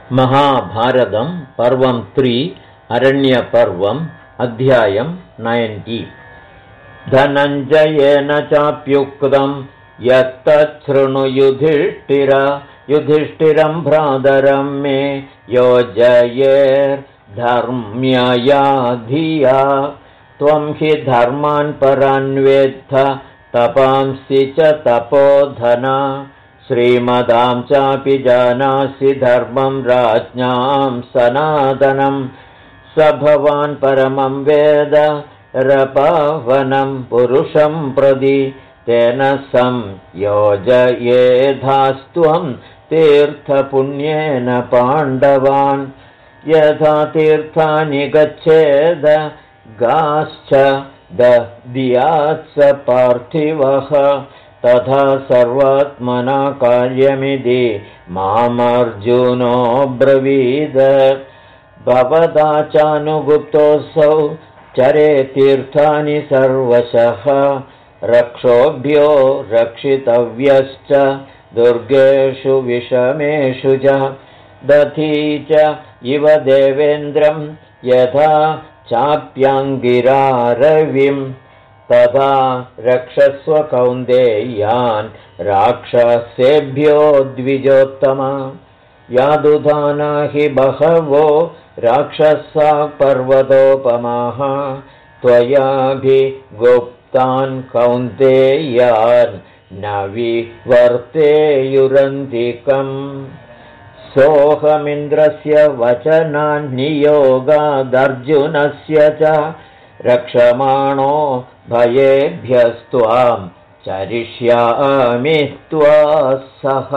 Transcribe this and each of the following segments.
महाभारतं पर्वं 3 अरण्यपर्वम् अध्यायं 90। धनञ्जयेन चाप्युक्तं यत्तच्छृणु युधिष्ठिरं भ्रातरं मे योजयेर्धर्म्यया धिया। त्वं हि धर्मान् परान् वेत्थ तपांसि च तपोधना। श्रीमदां चापि जानासि धर्मं राज्ञां सनातनं। स भवान् परमं वेद रपावनं पुरुषं प्रति। तेन संयोजयेधास्त्वं तीर्थपुण्येन पाण्डवान्। यथा तीर्थानि गच्छेद गाश्च दद्यात्स पार्थिवः तथा सर्वात्मना कार्यमिति मामर्जुनो ब्रवीद। भवता चानुगुप्तोऽसौ चरे तीर्थानि सर्वशः। रक्षोभ्यो रक्षितव्यश्च दुर्गेषु विषमेषु च। दधी च इव देवेन्द्रं यथा चाप्याङ्गिरारविं तथा रक्षस्व कौन्तेयान् राक्षसेभ्यो द्विजोत्तमा। यादुधाना हि बहवो राक्षसा पर्वतोपमाः। त्वयाभिगुप्तान् कौन्तेयान् न विवर्तेयुरन्तिकम्। सोऽहमिन्द्रस्य वचनान् नियोगादर्जुनस्य च रक्षमाणो भयेभ्यस्त्वां चरिष्यामि त्वा सह।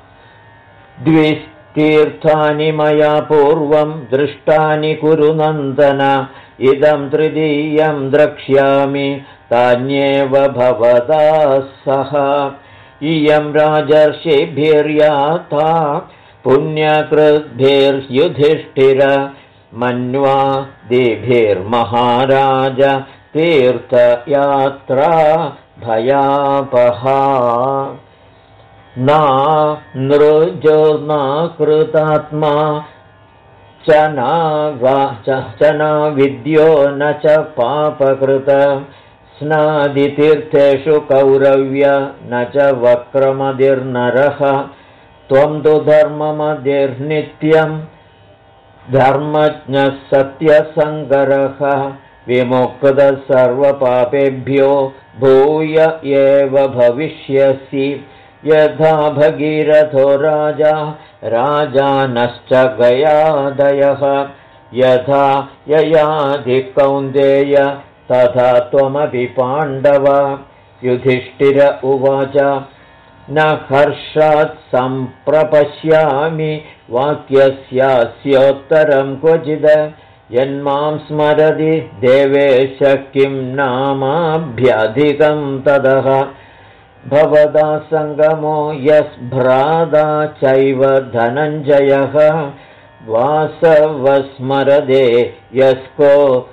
द्वितीर्थानि मया पूर्वं दृष्टानि कुरु नन्दन। इदं तृतीयं द्रक्ष्यामि तान्येव भवता सह। इयं राजर्षिभिर्याता पुण्यकृद्भिर्युधिष्ठिर मन्वादिभिर्महाराज तीर्थयात्रा भयापहा। नृजोर्न कृतात्मा च न विद्यो न च पापकृत। स्नादितीर्थेषु कौरव्य न च वक्रमदिर्नरः। त्वं तु धर्ममदिर्नित्यं धर्मज्ञः सत्यसङ्गरः। विमुक्तः सर्वपापेभ्यो भूय एव भविष्यसि। यथा भगीरथो राजा राजानश्च गयादयः। यथा ययाधि कौन्तेय तथा त्वमपि पाण्डव। युधिष्ठिर उवाच न हर्षात् सम्प्रपश्यामि वाक्यस्यास्योत्तरं क्वचिद। यन्मां स्मरति देवेश किं नामाभ्यधिकं ततः। भवदा सङ्गमो यस्भ्राता चैव धनञ्जयः। वासवस्मरदे यस्को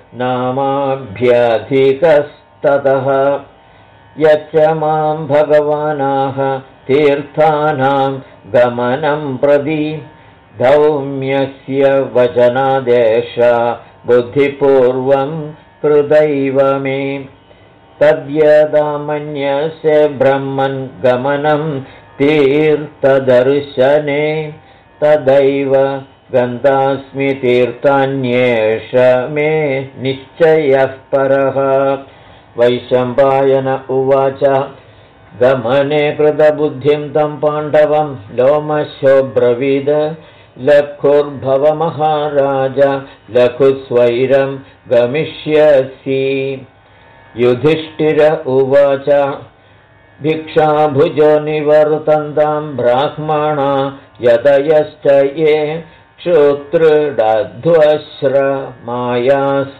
नामाभ्यधिकस्ततः। यच्च मां भगवानाः तीर्थानां गमनं प्रति। धौम्यस्य वचनादेश बुद्धिपूर्वं कृतैव मे। तद्यदा मन्यसे ब्रह्मन् गमनं तीर्थदर्शने। तदैव गन्तास्मि तीर्थान्येष मे निश्चयः परः। वैशम्पायन उवाच गमने कृतबुद्धिं तं पाण्डवं लोमशो ब्रवीद। लघुर्भव महाराज लघुस्वैरं गमिष्यसि। युधिष्ठिर उवाच भिक्षाभुजो निवर्तन्तां ब्राह्मणा यतयश्च ये क्षुत्रुडध्वश्रमायास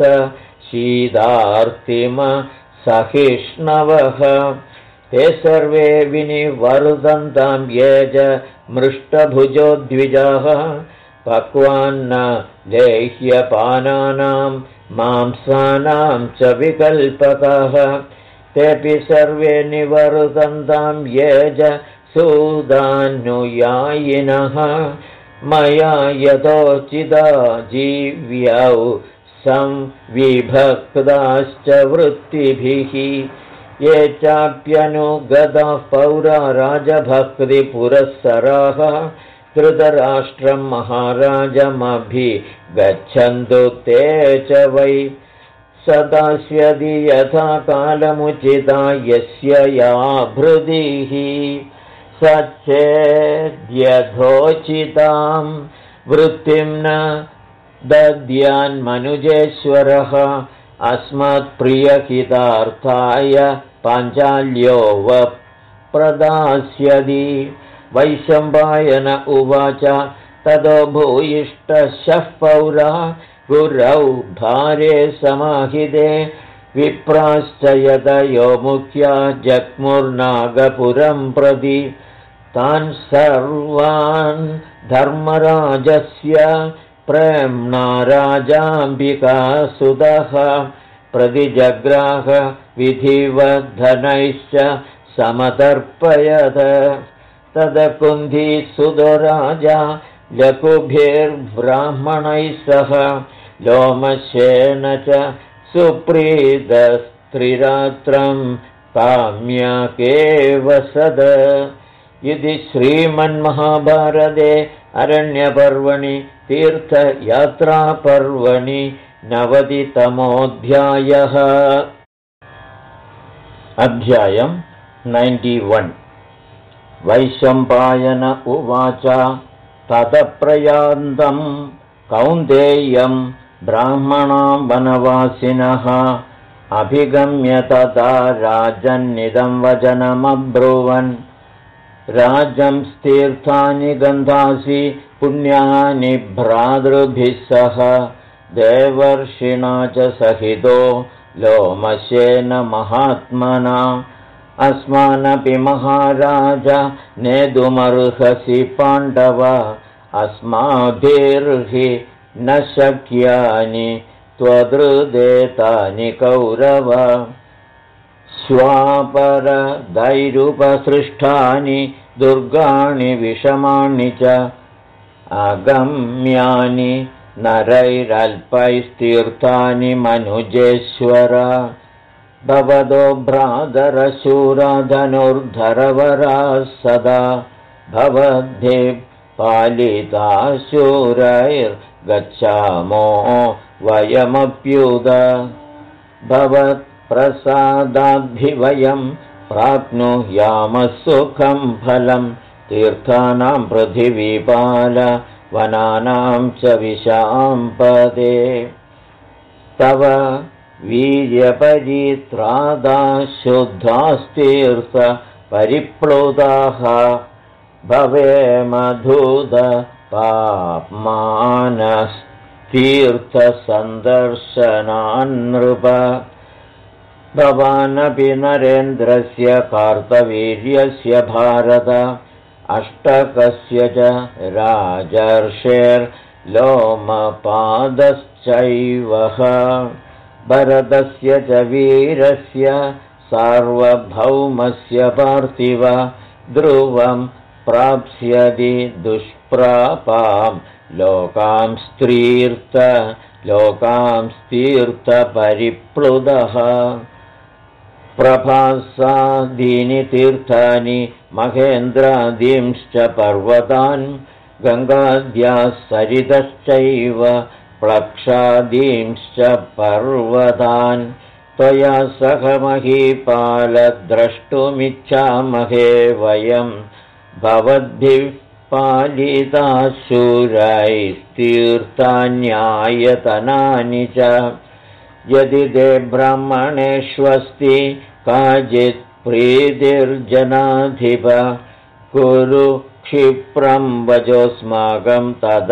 शीदार्तिमसहिष्णवः। ते सर्वे विनिवर्तन्तां ये च मृष्टभुजो द्विजाः। पक्वान्न लेह्यपानानां मांसानां च विकल्पकाः। तेऽपि सर्वे निवर्तन्तां ये च सूदानुयायिनः। मया यथोचिदा जीव्यौ संविभक्ताश्च वृत्तिभिः ये चाप्यनुगताः पौरा राजभक्तिपुरःसराः धृतराष्ट्रं महाराजमभिगच्छन्तु ते च वै सदास्यदि यथा कालमुचिता यस्य या भृदिः सचेद्यथोचितां वृत्तिं न दद्यान्मनुजेश्वरः अस्मत्प्रियहितार्थाय पाञ्चाल्यो प्रदास्यति वैशम्पायन उवाच ततो भूयिष्ठशः पौरा गुरौ भारे समाहिते विप्राश्च यतयो मुख्या जग्मुर्नागपुरं प्रति तान् सर्वान् धर्मराजस्य प्रेम्णा राजाम्बिकासुतः प्रतिजग्राह विधिवद्धनैश्च समतर्पयत तदकुन्धीसुतो राजा लघुभिर्ब्राह्मणैः सह लोमशेन च सुप्रीतस्त्रिरात्रं काम्यके वसद इति श्रीमन्महाभारते अरण्यपर्वणि तीर्थयात्रापर्वणि 90तमोऽध्यायः। अध्यायं 91। वैशम्पायन उवाच ततप्रयान्तं कौन्तेयं ब्राह्मणां वनवासिनः अभिगम्य तथा राजन्निदं वचनमब्रुवन् राजंस्तीर्थानि गन्धासि पुण्यानि भ्रातृभिः सह देवर्षिणा च सहितो लोमशेन महात्मना अस्मानपि महाराज नेतुमर्हसि पाण्डव अस्माभिर्हि न शक्यानि त्वदृदेतानि कौरव स्वापरदैरुपसृष्टानि दुर्गाणि विषमाणि च अगम्यानि नरैरल्पैस्तीर्थानि मनुजेश्वर भवतो भ्रातरशूरधनुर्धरवराः सदा भवद्भिः पालिताशूरैर्गच्छामो वयमप्युत भवत्प्रसादाद्भिवयं प्राप्नुयामः सुखं फलं तीर्थानां पृथिवीपाल वनानां च विशाम्पदे तव वीर्यपरित्रादा शुद्धास्तीर्थ परिप्लुताः भवेमधूत पाप्मानस्तीर्थसन्दर्शनान्नृप भवानपि नरेन्द्रस्य कार्तवीर्यस्य भारत अष्टकस्य च राजर्षेर्लोमपादश्चैवः भरतस्य च वीरस्य सार्वभौमस्य पार्थिव ध्रुवं प्राप्स्यति दुष्प्रापां लोकांस्तीर्थपरिप्लुतः प्रभासादीनि तीर्थानि महेन्द्रादींश्च पर्वतान् गङ्गाद्याः सरितश्चैव प्लक्षादींश्च पर्वतान् त्वया सह महीपालद्रष्टुमिच्छामहे वयं भवद्भिः पालिताशूरैस्तीर्थान्यायतनानि च यदि ते ब्राह्मणेष्वस्ति काचित् प्रीतिर्जनाधिप कुरु क्षिप्रं वचोऽस्माकं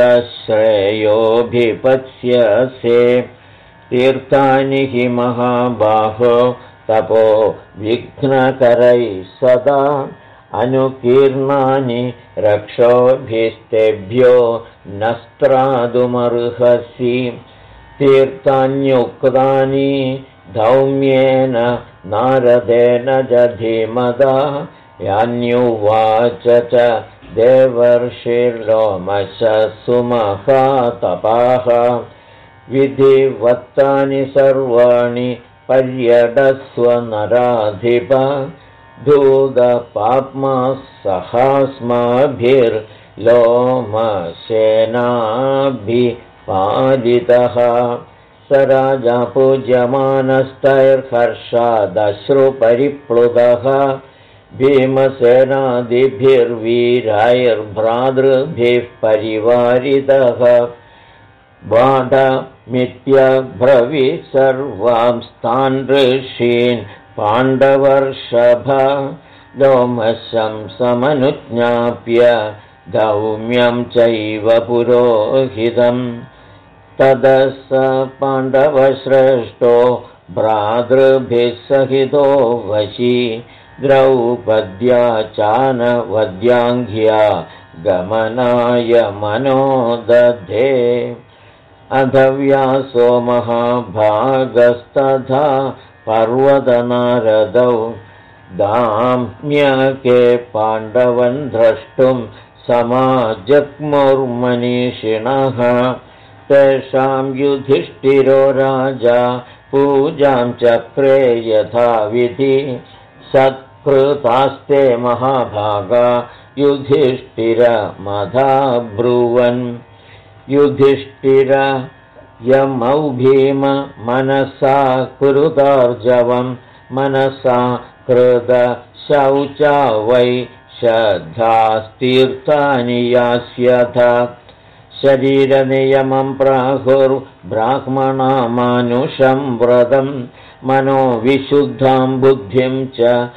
तदश्रेयोऽभिपत्स्यसे तीर्थानि हि महाबाहो तपो विघ्नकरैः सदा अनुकीर्णानि रक्षोभिस्तेभ्यो नस्त्रादुमर्हसि तीर्थान्युक्तानि धौम्येन नारदेन च धीमता यान्युवाच च देवर्षिर्लोमशसुमहातपाः विधिवत्तानि सर्वाणि पर्यटस्व नराधिप धूतपाप्माः सहास्माभिर्लोमसेनाभिपालितः स राजा पूज्यमानस्तैर्हर्षादश्रुपरिप्लुतः भीमसेनादिभिर्वीरैर्भ्रातृभिः परिवारितः बाधमित्यब्रवीत् सर्वांस्तान् ऋषीन् पाण्डवर्षभ लोमशं समनुज्ञाप्य धौम्यं चैव पुरोहितम् ततः स पाण्डवश्रेष्ठो भ्रातृभिः सहितो वशी द्रौपद्या चानवद्याङ्घ्या गमनाय मनोदधे अथ व्यासो महाभागस्तथा पर्वतनारदौ दाम्यके पाण्डवन् द्रष्टुं समाजग्मुर्मनीषिणः तेषां युधिष्ठिरो राजा पूजां चक्रे यथाविधि सत्कृतास्ते महाभागा युधिष्ठिरमधाब्रुवन् युधिष्ठिर यमौ भीम मनसा कुरुतार्जवं मनसा कृत शौचा वै श्रद्धास्तीर्थानि यास्यथ शरीरनियमं प्राहुर्ब्राह्मणामानुषं व्रतं मनोविशुद्धां बुद्धिं च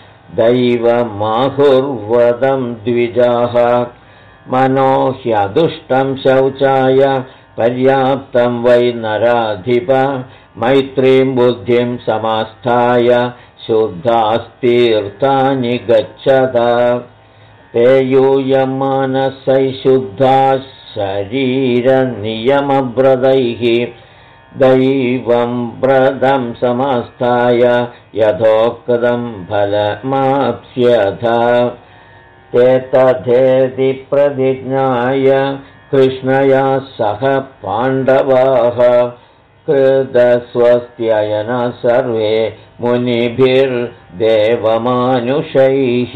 दैवमाहुर्वदं द्विजाः मनो ह्यदुष्टं शौचाय पर्याप्तं वै नराधिप मैत्रीं बुद्धिं समास्थाय शुद्धास्तीर्थानि गच्छत ते यूयं मानसै शुद्धाः शरीरनियमव्रतैः दैवं व्रतं समास्थाय यथोक्तं फलमाप्स्यथ ते तथेति प्रतिज्ञाय कृष्णया सह पाण्डवाः कृतस्वस्त्ययना सर्वे मुनिभिर्देवमानुषैः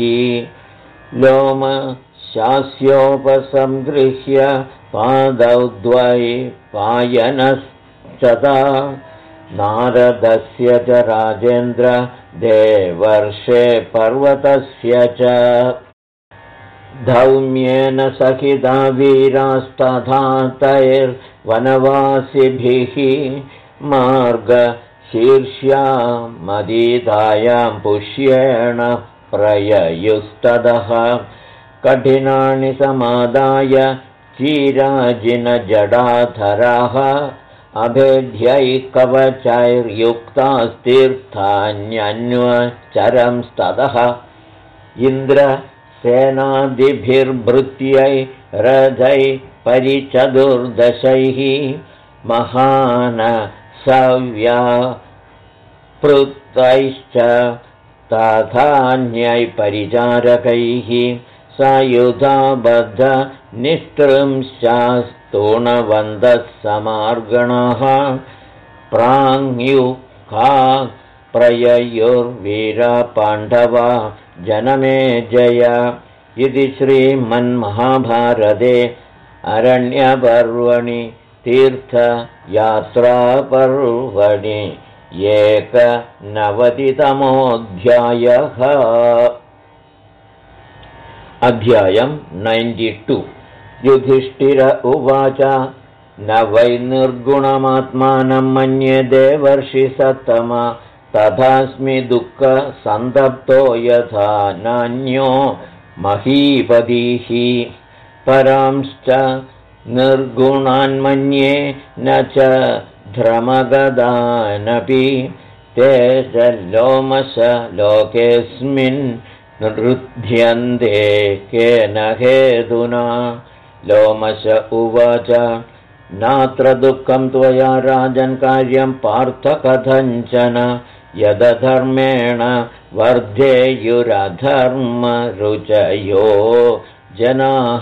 लोमशास्योपसंगृह्य पादौ द्वै पायनश्चता नारदस्य च राजेन्द्र देवर्षे पर्वतस्य च धौम्येन सहिता वीरास्तथा तैर्वनवासिभिः मार्गशीर्ष्यामदीतायां पुष्येण प्रययुस्ततः कठिनानि समादाय चीराजिनजडाधराः अभेद्यै कवचैर्युक्तास्तीर्थान्यन्वचरंस्ततः इन्द्रसेनादिभिर्भृत्यै रथै परिचतुर्दशैः महानसव्यापृतैश्च तथान्यै परिचारकैः सायुधाबद्ध निष्टृंश्चास्तूणवन्तः समार्गणाः प्राङ्युखा प्रययुर्वीरा पाण्डवा जनमेजय इति श्रीमन्महाभारते अरण्यपर्वणि तीर्थयात्रापर्वणि 91तमोऽध्यायः। अध्यायं 92। युधिष्ठिर उवाच न वै निर्गुणमात्मानं मन्ये देवर्षि सत्तमा तथास्मि दुःखसन्तप्तो यथा नान्यो महीपतिः परांश्च निर्गुणान्मन्ये न च ध्रमगदानपि ते च लोमशलोकेऽस्मिन् नृध्यन्ते केन हेतुना। लोमश उवाच नात्र दुःखं त्वया राजन् कार्यं पार्थ कथञ्चन यदधर्मेण वर्धेयुरधर्मरुचयो जनाः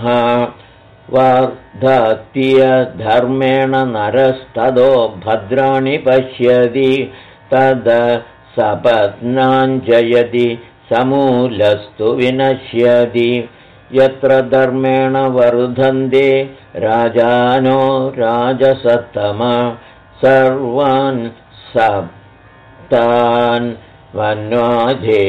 वर्धत्यधर्मेण नरस्तदो भद्राणि पश्यति तद सपत्नाञ्जयति समूलस्तु विनश्यति यत्र धर्मेण वर्धन्ते राजानो राजसत्तम सर्वान् सप्तान् वन्वाजे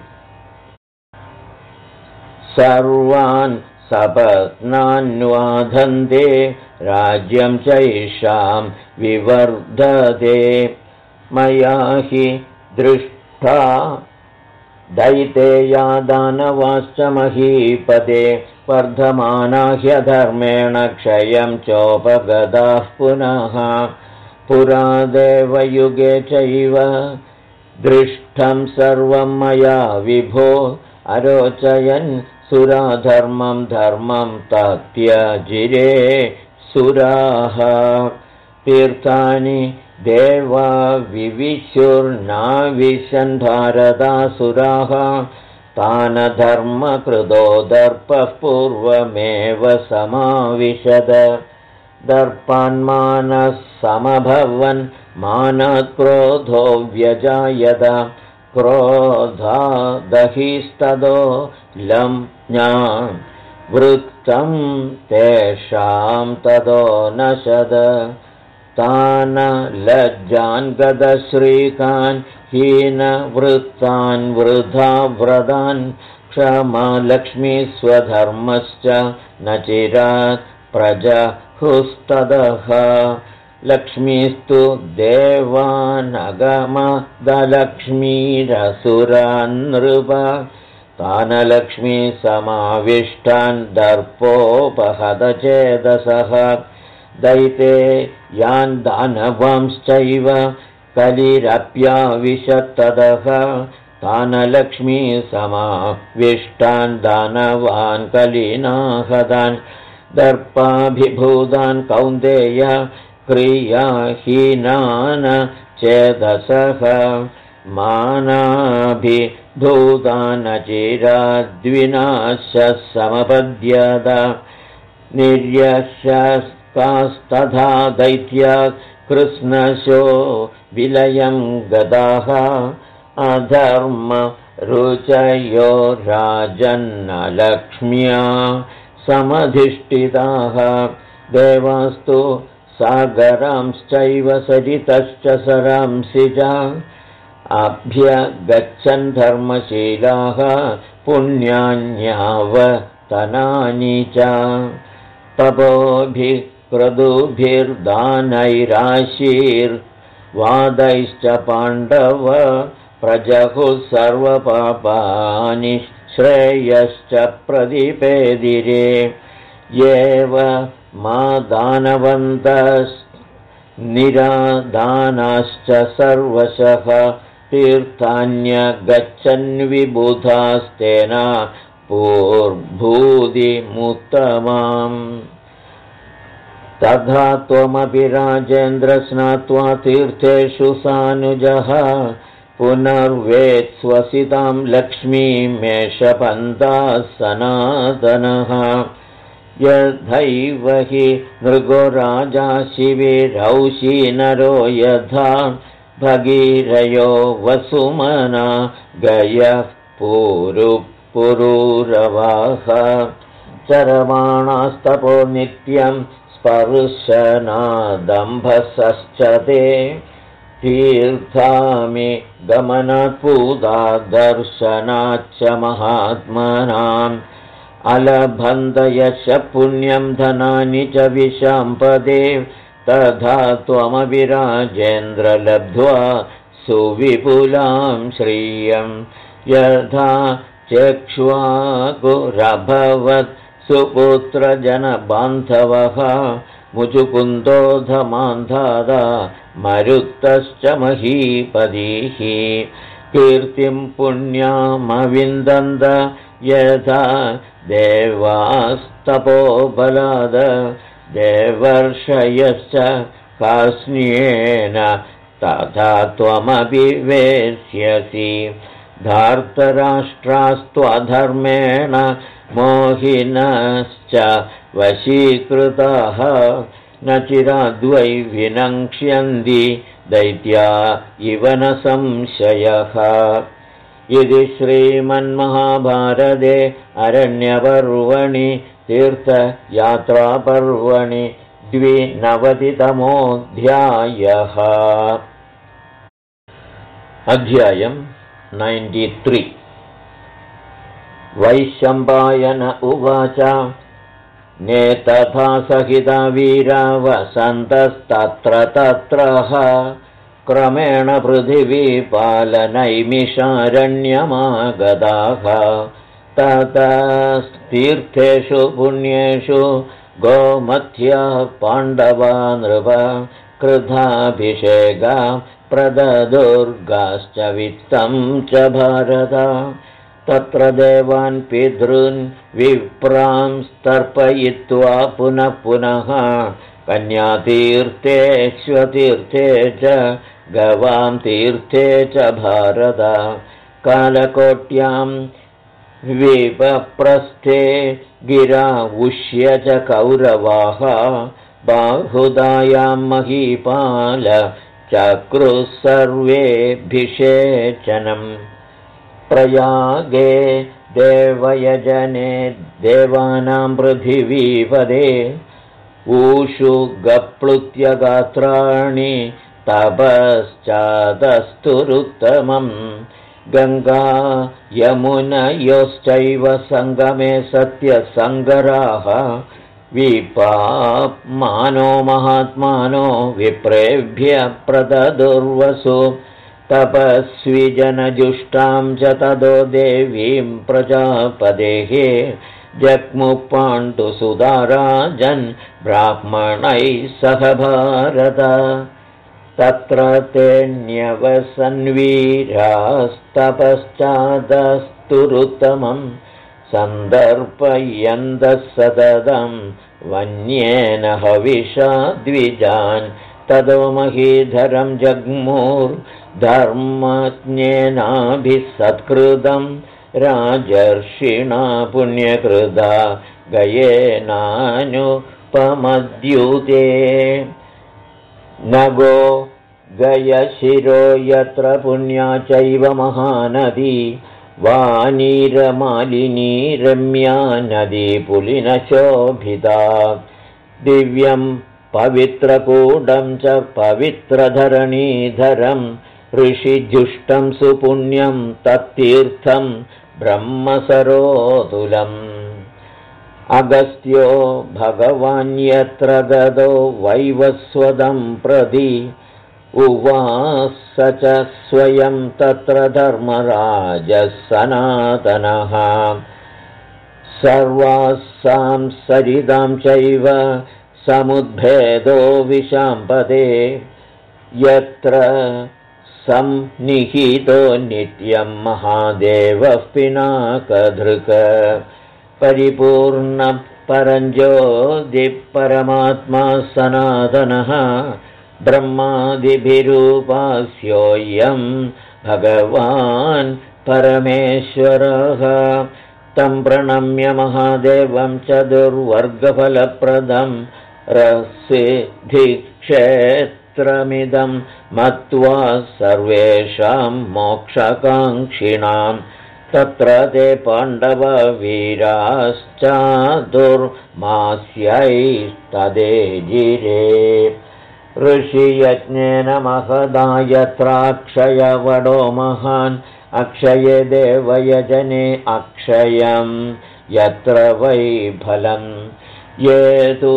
सर्वान् सपत्नान्वाधन्ते राज्यं चैषां विवर्धते मया हि दृष्टा दैतेया दानवाश्च महीपते वर्धमाना ह्यधर्मेण क्षयं चोपगताः पुनः पुरा देवयुगे चैव दृष्टं सर्वं मया विभो अरोचयन् सुराधर्मं धर्मं तत्यजिरे सुराः तीर्थानि देवा विविशुर्नाविशन् भारतासुराः तान् धर्मकृतो दर्पः पूर्वमेव समाविशद दर्पान्मानः समभवन् मानात् क्रोधो व्यजायत क्रोधादहिस्तदो लम्ञा वृत्तं तेषां तदो नशद तान् लज्जान् गदश्रीकान् हीनवृत्तान् वृथा व्रतान् क्षमालक्ष्मी स्वधर्मश्च न चिरात् प्रजहुस्तदः लक्ष्मीस्तु देवानगमदलक्ष्मीरसुरान् नृप तान् लक्ष्मी समाविष्टान् दर्पोपहतचेतसः दैते यान् दानवांश्चैव कलिरप्याविशत्तदः तान् लक्ष्मी समाविष्टान् दानवान् कलिनाहतान् दर्पाभिभूतान् कौन्तेय क्रियाहीनान् चेदसः मानाभिभूतान् चिराद्विनाशः समपद्यत निर्यशस्कास्तथा दैत्या कृष्णशो विलयं गताः अधर्म रुचयो राजन्नलक्ष्म्या समधिष्ठिताः देवास्तु सागरांश्चैव सरितश्च सरांसि च अभ्यगच्छन् धर्मशीलाः पुण्यान्यावतनानि च तपोभिः क्रतुभिर्दानैराशीर्वादैश्च पाण्डव प्रजहुः सर्वपापानि श्रेयश्च प्रतिपेदिरे येव मा दानवन्तस्निरादानाश्च सर्वशः तीर्थान्यगच्छन्विबुधास्तेन पूर्भूतिमुत्तमाम् तथा त्वमपि राजेन्द्र स्नात्वा तीर्थेषु सानुजः पुनर्वेत्स्वसितां लक्ष्मीमेषपन्थाः सनातनः यथैव हि नृगो राजा शिविरौषीनरो यथा भगीरयो वसुमना गयः पुरूरवाः चरमाणास्तपो नित्यं स्पर्शनादम्भसश्च ते तीर्थामि गमनात् पूता दर्शनाच्च महात्मनाम् अलभन्तयश पुण्यं धनानि च विशाम्पदे तथा त्वमपि राजेन्द्र लब्ध्वा सुविपुलां श्रियं यथा चक्ष्वाकुरभवत् सुपुत्रजनबान्धवः मुचुकुन्दोधमान्धादा मरुत्तश्च महीपतिः कीर्तिं पुण्यामविन्दन्त यथा देवास्तपोबलाद देवर्षयश्च कास्न्येन तथा त्वमपि वेत्स्यसि धार्तराष्ट्रास्त्वधर्मेण मोहिनश्च वशीकृताः न चिराद्वै विनक्ष्यन्ति दैत्या इव न संशयः। इति श्रीमन्महाभारते अरण्यपर्वणि तीर्थयात्रापर्वणि 92तमोऽध्यायः। अध्यायं 93। वैशम्पायन उवाच नेतथा सहिता वीरा वसन्तस्तत्र तत्रः क्रमेण पृथिवीपालनैमिषारण्यमागताः ततस्तीर्थेषु पुण्येषु गोमत्या पाण्डवा नृप कृताभिषेका प्रददुर्गाश्च वित्तं च भारत तत्र देवान् पितॄन् विप्रांस्तर्पयित्वा पुनः पुनः कन्यातीर्थेष्वतीर्थे च गवां तीर्थे च भारत कालकोट्यां विपप्रस्थे गिरा उष्य च कौरवाः बाहुदायां महीपाल चक्रुः सर्वेऽभिषेचनम् प्रयागे देवयजने देवानां पृथिवीपदे ऊषु गप्लुत्यगात्राणि तपश्चादस्तुरुत्तमम् गङ्गा यमुनयोश्चैव सङ्गमे सत्यसङ्गराः विपाप्मानो महात्मानो विप्रेभ्य प्रददुर्वसु तपस्विजनजुष्टां च तदो देवीं प्रजापदेः जग्मुपाण्डुसुधाराजन् ब्राह्मणैः सह भारत तत्र तेऽन्यवसन्वीरास्तपश्चादस्तुरुत्तमं सन्दर्पयन्तः सततं वन्येन हविषा द्विजान् ततो महीधरं जग्मुर्धर्मज्ञेनाभिसत्कृतं राजर्षिणा पुण्यकृता गयेनानुपमद्युते नगो गयशिरो यत्र पुण्या चैव महानदी वानीरमालिनी रम्या नदी पुलिनशोभिता दिव्यं पवित्रकूटं च पवित्रधरणीधरं ऋषिजुष्टं सुपुण्यं तत्तीर्थं ब्रह्मसरोतुलम् अगस्त्यो भगवान् यत्र गतो वैवस्वतं प्रति उवास च स्वयं तत्र धर्मराजः सनातनः सर्वासां सरितां चैव समुद्भेदो विशाम्पदे यत्र संनिहितो नित्यं महादेवः पिनाकधृक परिपूर्णपरञ्ज्योतिः सनातनः ब्रह्मादिभिरूपास्योऽयं भगवान् परमेश्वरः तं प्रणम्य महादेवं चतुर्वर्गफलप्रदं रसिद्धिक्षेत्रमिदं मत्वा सर्वेषां मोक्षकाङ्क्षिणां तत्र ते पाण्डववीराश्चातुर्मास्यैस्तदेजिरे ऋषियज्ञेन महदायत्राक्षयवडो महान् अक्षये देवयजने अक्षयं यत्र वै फलं ये तु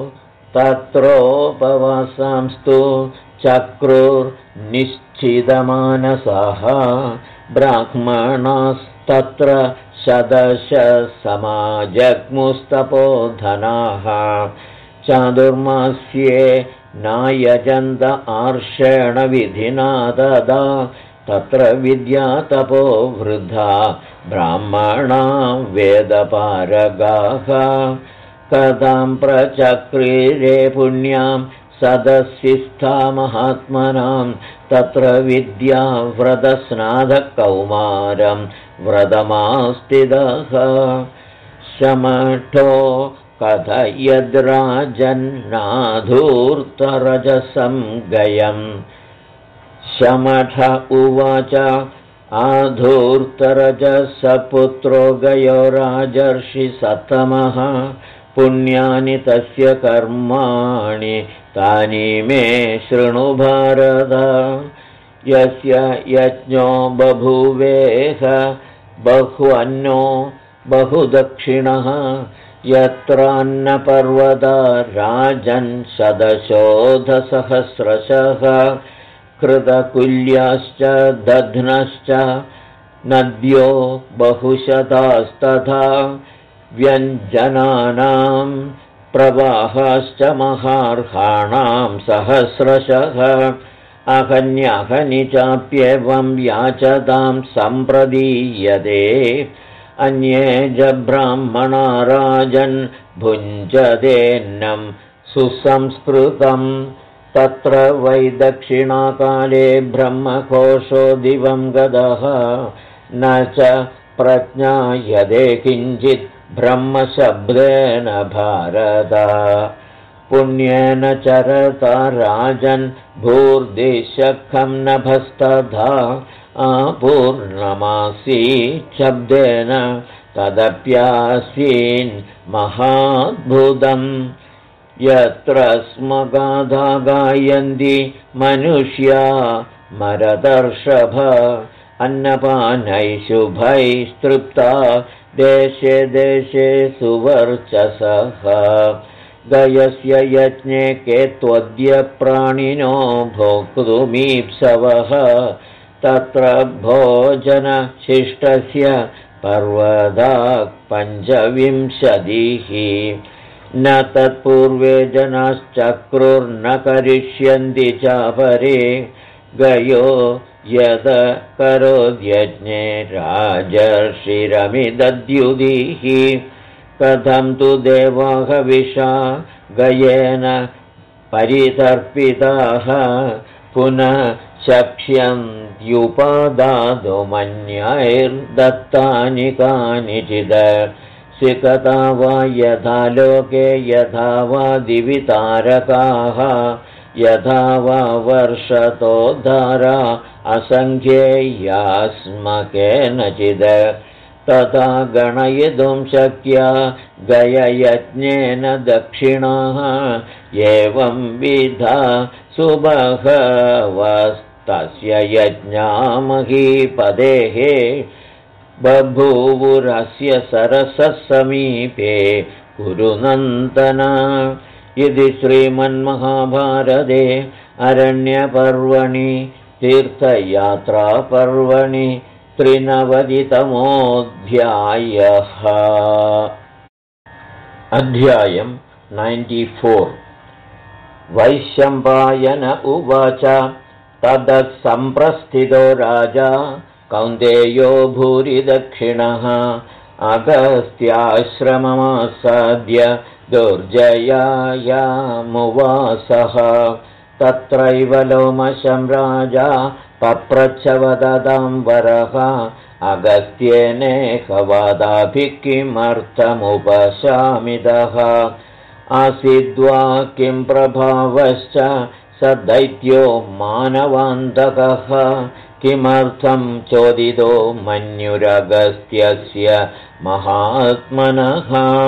तत्रोपवासांस्तु चक्रुर्निश्चितमानसः ब्राह्मणास्तत्र शतशसमाजग्मुस्तपोधनाः चातुर्मास्ये नायजन्त आर्षेण विधिना तदा तत्र विद्यातपो वृद्धा ब्राह्मणा वेदपारगाः कदां प्रचक्रिरे पुण्यां सदस्यस्था महात्मनां तत्र विद्या व्रतस्नातकौमारं व्रतमास्तिदः शमठो कथयद्राजन्नाधूर्तरजसं गयम् शमठ उवाच आधूर्तरजसपुत्रो गयो राजर्षिसत्तमः पुण्यानि तस्य कर्माणि तानि मे शृणु भारत यस्य यज्ञो बभूवेह बहुअन्नो बहुदक्षिणः यत्रान्नपर्वता राजन् शतशोधसहस्रशः कृतकुल्याश्च दध्नश्च नद्यो बहुशतास्तथा व्यञ्जनानां प्रवाहाश्च महार्हाणां सहस्रशः अहन्यहनि चाप्येवं याचतां सम्प्रदीयते अन्ये च ब्राह्मणा राजन् भुञ्जतेन्नं सुसंस्कृतं तत्र वै दक्षिणाकाले ब्रह्मकोशो दिवं गतः न च प्रज्ञायते किञ्चित् ब्रह्मशब्देन भारत पुण्येन चरता राजन् भूर्दिशखं नभस्तथा आपूर्णमासी शब्देन तदप्यासीन् महाद्भुतम् यत्र स्मगाधा गायन्ति मनुष्या मरदर्षभ अन्नपानैः शुभैस्तृप्ता देशे देशे सुवर्चसः गयस्य यज्ञे के त्वद्य प्राणिनो भोक्तुमीप्सवः तत्र भोजनशिष्टस्य पर्वदा 25 न तत्पूर्वे जनाश्चक्रुर्न करिष्यन्ति चापरे गयो यद करोद्यज्ञे राजर्षिरमिदद्युदिः कथं तु देवाहविषा गयेन परितर्पिताः पुनः चक्ष्यन्त्युपदातुमन्यैर्दत्तानि कानिचिद सिकता वा यथा लोके यथा वा दिवि तारकाः यथा वा वर्षतोद्धारा असङ्ख्येयास्मकेनचिद तथा गणयितुं शक्या गययज्ञेन दक्षिणाः एवं विधा सुबहवस्तस्य यज्ञामहीपदेः बभूवुरस्य सरसः समीपे कुरुनन्दन इति श्रीमन्महाभारते अरण्यपर्वणि तीर्थयात्रापर्वणि 93तमोऽध्यायः अध्यायम् 94 वैशम्पायन उवाच ततः सम्प्रस्थितो राजा कौन्तेयो भूरि दक्षिणः अगस्त्याश्रममासाद्य दुर्जयायामुवासः तत्रैव लोमशं राजा पप्रच्छवदतां वरः अगस्त्येनेकवादाभिः किमर्थमुपशामितः आसीद्वा किं प्रभावश्च स दैत्यो मानवान्तकः किमर्थं चोदितो मन्युरगस्त्यस्य महात्मनः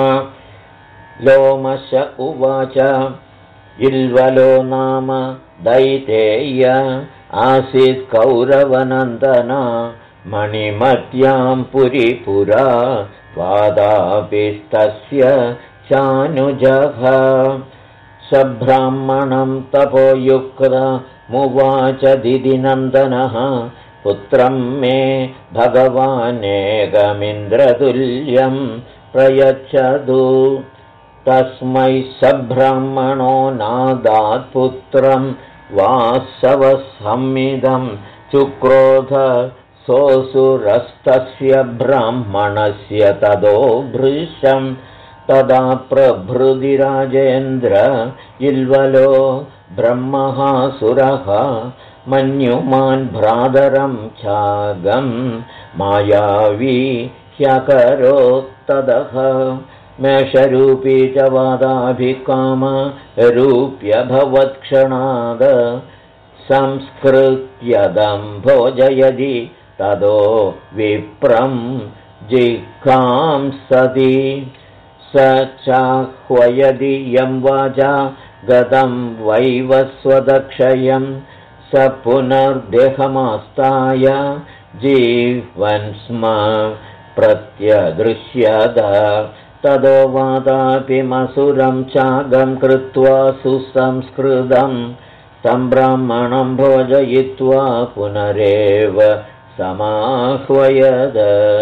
लोमश उवाच इल्वलो नाम दैतेय आसीत् कौरवनन्दना मणिमत्यां पुरिपुरा वादापिस्तस्य चानुजः सब्राह्मणं तपोयुक्तमुवाच दिदिनन्दनः पुत्रं मे भगवानेकमिन्द्रतुल्यं प्रयच्छतु तस्मै सब्राह्मणो नादात् पुत्रं वासवसंमिदं चुक्रोध सोऽसुरस्तस्य ब्राह्मणस्य तदो भृशं तदा प्रभृति राजेन्द्र इल्वलो ब्रह्महासुरः मन्युमान् भ्रातरं छागं मायावी ह्यकरोत्तदः मेषरूपी च वादाभिकामरूप्यभवत्क्षणाद संस्कृत्यदं भोजयति ततो विप्रं जिघांसति स चाह्वयति यं वाचा गतं वैवस्वदक्षयं स पुनर्देहमास्ताय जीवन् स्म प्रत्यदृश्यत ततो वादापि मसुरं चागं कृत्वा सुसंस्कृतं तं ब्राह्मणं भोजयित्वा पुनरेव समाह्वयद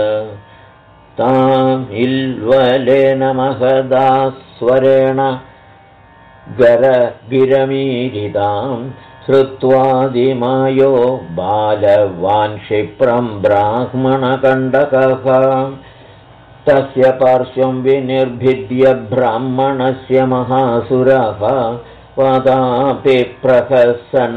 तामिल्वलेन महदा स्वरेण गरगिरमीरितां श्रुत्वादिमायो बालवान् क्षिप्रं ब्राह्मणकण्डकः तस्य पार्श्वं विनिर्भिद्य ब्राह्मणस्य महासुरः वादापि प्रहसन्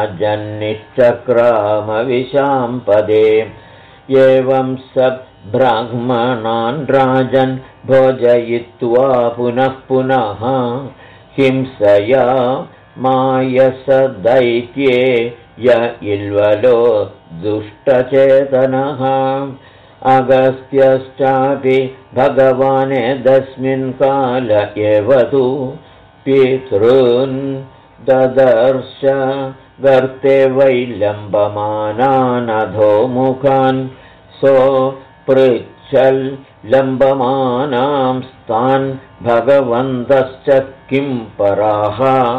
राजन्निश्चक्रामविशाम्पदे एवं स ब्राह्मणान् राजन् भोजयित्वा पुनः पुनः हिंसया मायस दैत्ये य इल्वलो दुष्टचेतनः अगस्त्यश्चापि भगवानेदस्मिन् काल एव तु पितॄन् ददर्श गर्ते वैलम्बमानान् अधोमुखान् सोऽपृच्छल् लम्बमानांस्तान् भगवन्तश्च किं पराः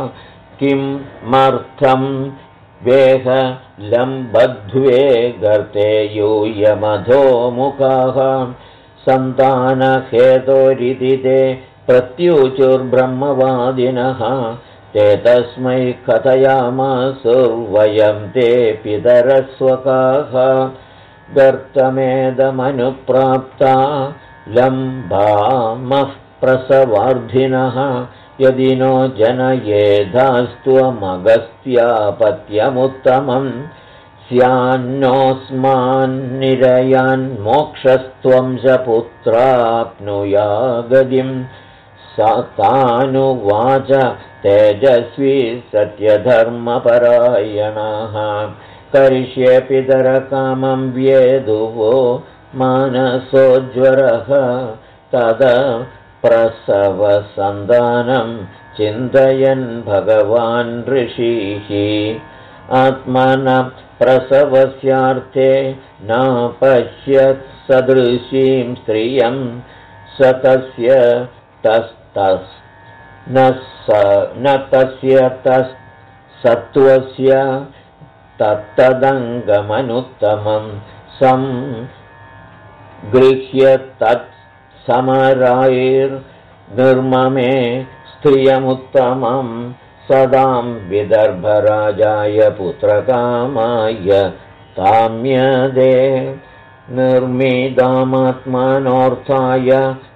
किमर्थं वेह लम्बध्वे गर्ते यूयमधोमुखाः सन्तानहेतोरिति ते प्रत्युचुर्ब्रह्मवादिनः ते तस्मै कथयामासुर्वयं ते पितरस्वकाः गर्तमेदमनुप्राप्ता लम्बामः प्रसवार्धिनः यदि नो जनयेधास्त्वमगस्त्यापत्यमुत्तमं स्यान्नोऽस्मान्निरयान्मोक्षस्त्वं च पुत्राप्नुया गतिं स तानुवाच तेजस्वी सत्यधर्मपरायणः करिष्ये पितरकामं व्येदुवो मानसोज्वरः तद प्रसवसन्तानं चिन्तयन् भगवान् ऋषिः आत्मनः प्रसवस्यार्थे नापश्यत् सदृशीं स्त्रियं स तस्य सत्त्वस्य तत्तदङ्गमनुत्तमं गृह्य तत्समरायैर्निर्ममे स्त्रियमुत्तमं सदां विदर्भराजाय पुत्रकामाय ताम्यदे निर्मिदामात्मानोऽर्थाय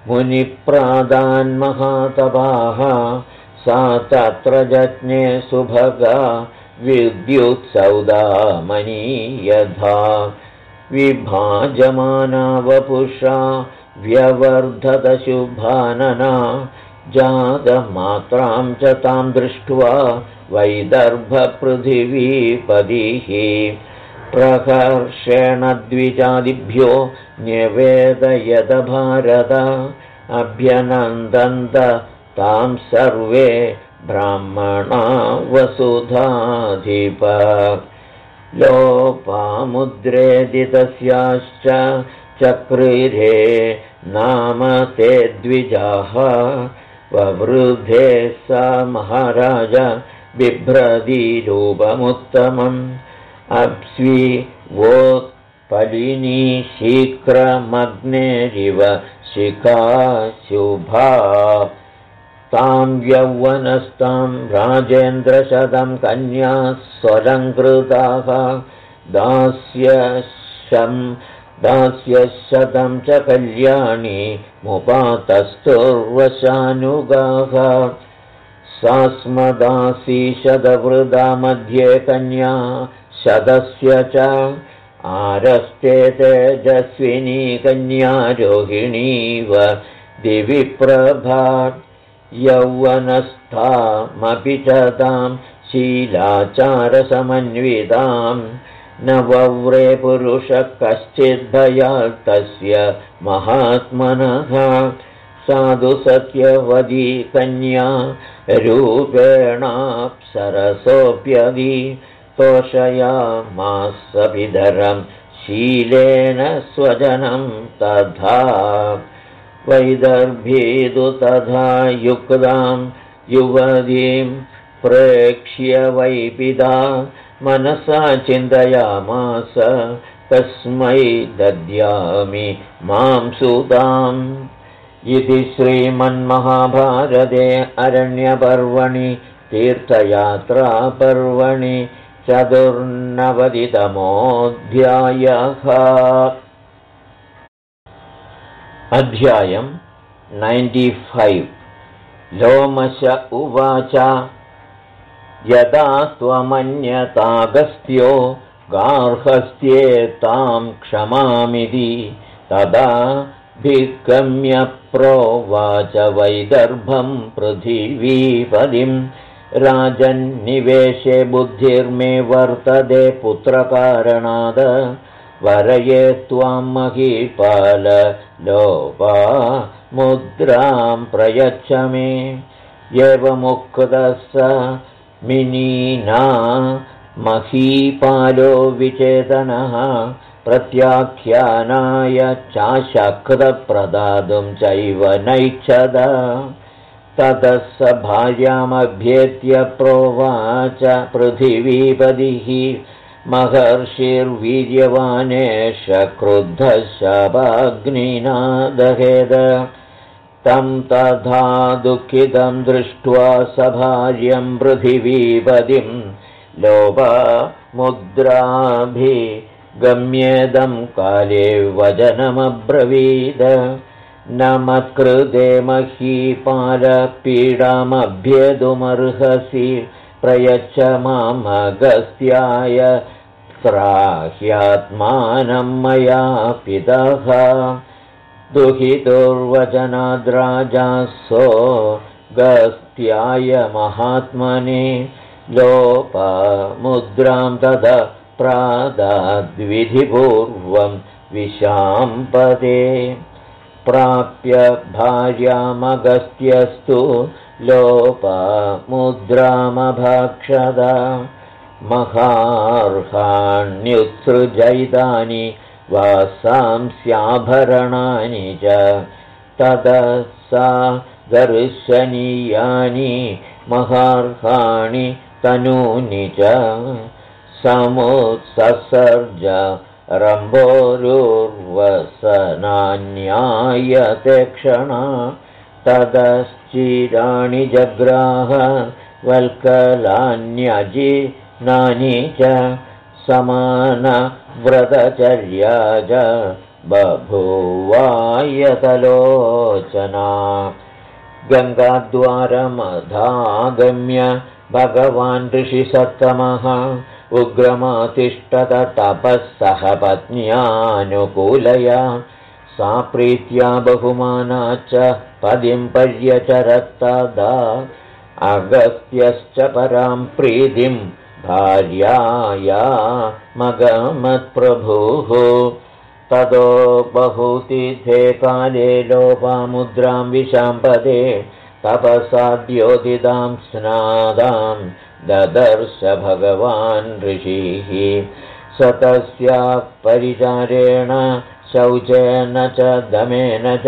मुनिप्रादान्महातपाः सा तत्र जज्ञे सुभगा विद्युत्सौदामनी यथा विभाजमाना वपुषा व्यवर्धतशुभानना जातमात्रां च तां दृष्ट्वा वैदर्भपृथिवीपतिः प्रहर्षेण द्विजादिभ्यो न्यवेदयत भारत अभ्यनन्दन्त तां सर्वे ब्राह्मणा वसुधाधिप लोपामुद्रेदितस्याश्च चक्रिरे नाम ते द्विजाः ववृद्धे स महाराज बिभ्रदिरूपमुत्तमम् अप्स्वी वोत्पलिनी शीघ्रमग्नेरिव शिखा शुभा तां यौवनस्तां राजेन्द्रशतं कन्या स्वलङ्कृताः दास्यशं दास्यशतं च कल्याणी मुपातस्तुर्वशानुगाः सास्मदासी शतवृदा मध्ये कन्या शतस्य च आरस्ते तेजस्विनी कन्या रोहिणीव दिवि प्रभा यौवनस्थामपि च तां शीलाचारसमन्वितां न वव्रे पुरुषः कश्चिद्भयात् तस्य महात्मनः साधु सत्यवदी कन्या रूपेणाप्सरसोऽप्यदि तोषयामासपिधरं शीलेन स्वजनं तथा वैदर्भीदु तथा युक्तां युवतीं प्रेक्ष्य वै पिता मनसा चिन्तयामास तस्मै दद्यामि मां सुताम् इति श्रीमन्महाभारते अरण्यपर्वणि तीर्थयात्रापर्वणि 94तमोऽध्यायः। अध्यायम् 95। लोमश उवाच यदा त्वमन्यतागस्त्यो गार्हस्थ्ये तां क्षमामिति तदा भिगम्य प्रोवाच वैदर्भं पृथिवीपदिं राजन्निवेशे बुद्धिर्मे वर्तते पुत्रकारणाद वरये त्वां महीपाल लोपा मुद्रां प्रयच्छ मे एवमुक्तः स मिनीना महीपालो विचेतनः प्रत्याख्यानाय चाशक्तप्रदातुं चैव नैच्छद ततः स भार्यामभ्येत्य प्रोवाच पृथिवीपतिः महर्षिर्वीर्यवानेश क्रुद्धः शापाग्निना दहेद तं तथा दुःखितं दृष्ट्वा स भार्यं पृथिवीपतिं लोपामुद्राभिगम्येदं काले वचनमब्रवीद न मत्कृते महीपालपीडामभ्येतुमर्हसि प्रयच्छ मामगस्त्याय त्राह्यात्मानं मया पितः दुहितुर्वचनाद्राजासो गस्त्याय महात्मने लोपमुद्रां तदा प्रादाद्विधिपूर्वं विशाम्पदे प्राप्य भार्यामगस्त्यस्तु लोपमुद्रामभक्षद महार्हाण्युत्सृजैतानि वासांस्याभरणानि च ततः सा दर्शनीयानि महार्हाणि तनूनि च समुत्ससर्ज रम्भोरुर्वसनान्यायते क्षणा ततश्चिराणि जग्राह वल्कलान्यजिनानि च समानव्रतचर्या च बभूवायतलोचना गङ्गाद्वारमधागम्य भगवान् ऋषिसत्तमः उग्रमातिष्ठत तपः सह पत्न्यानुकूलया सा प्रीत्या बहुमाना च पदिं पर्यचरत्तदा अगस्त्यश्च परां प्रीतिं भार्याया मगमत्प्रभुः ततो बहुतिथे काले लोपामुद्रां विशाम्पदे तपसा द्योतितां स्नादां ददर्श भगवान् ऋषिः स तस्या परिचारेण शौचेन च दमेन च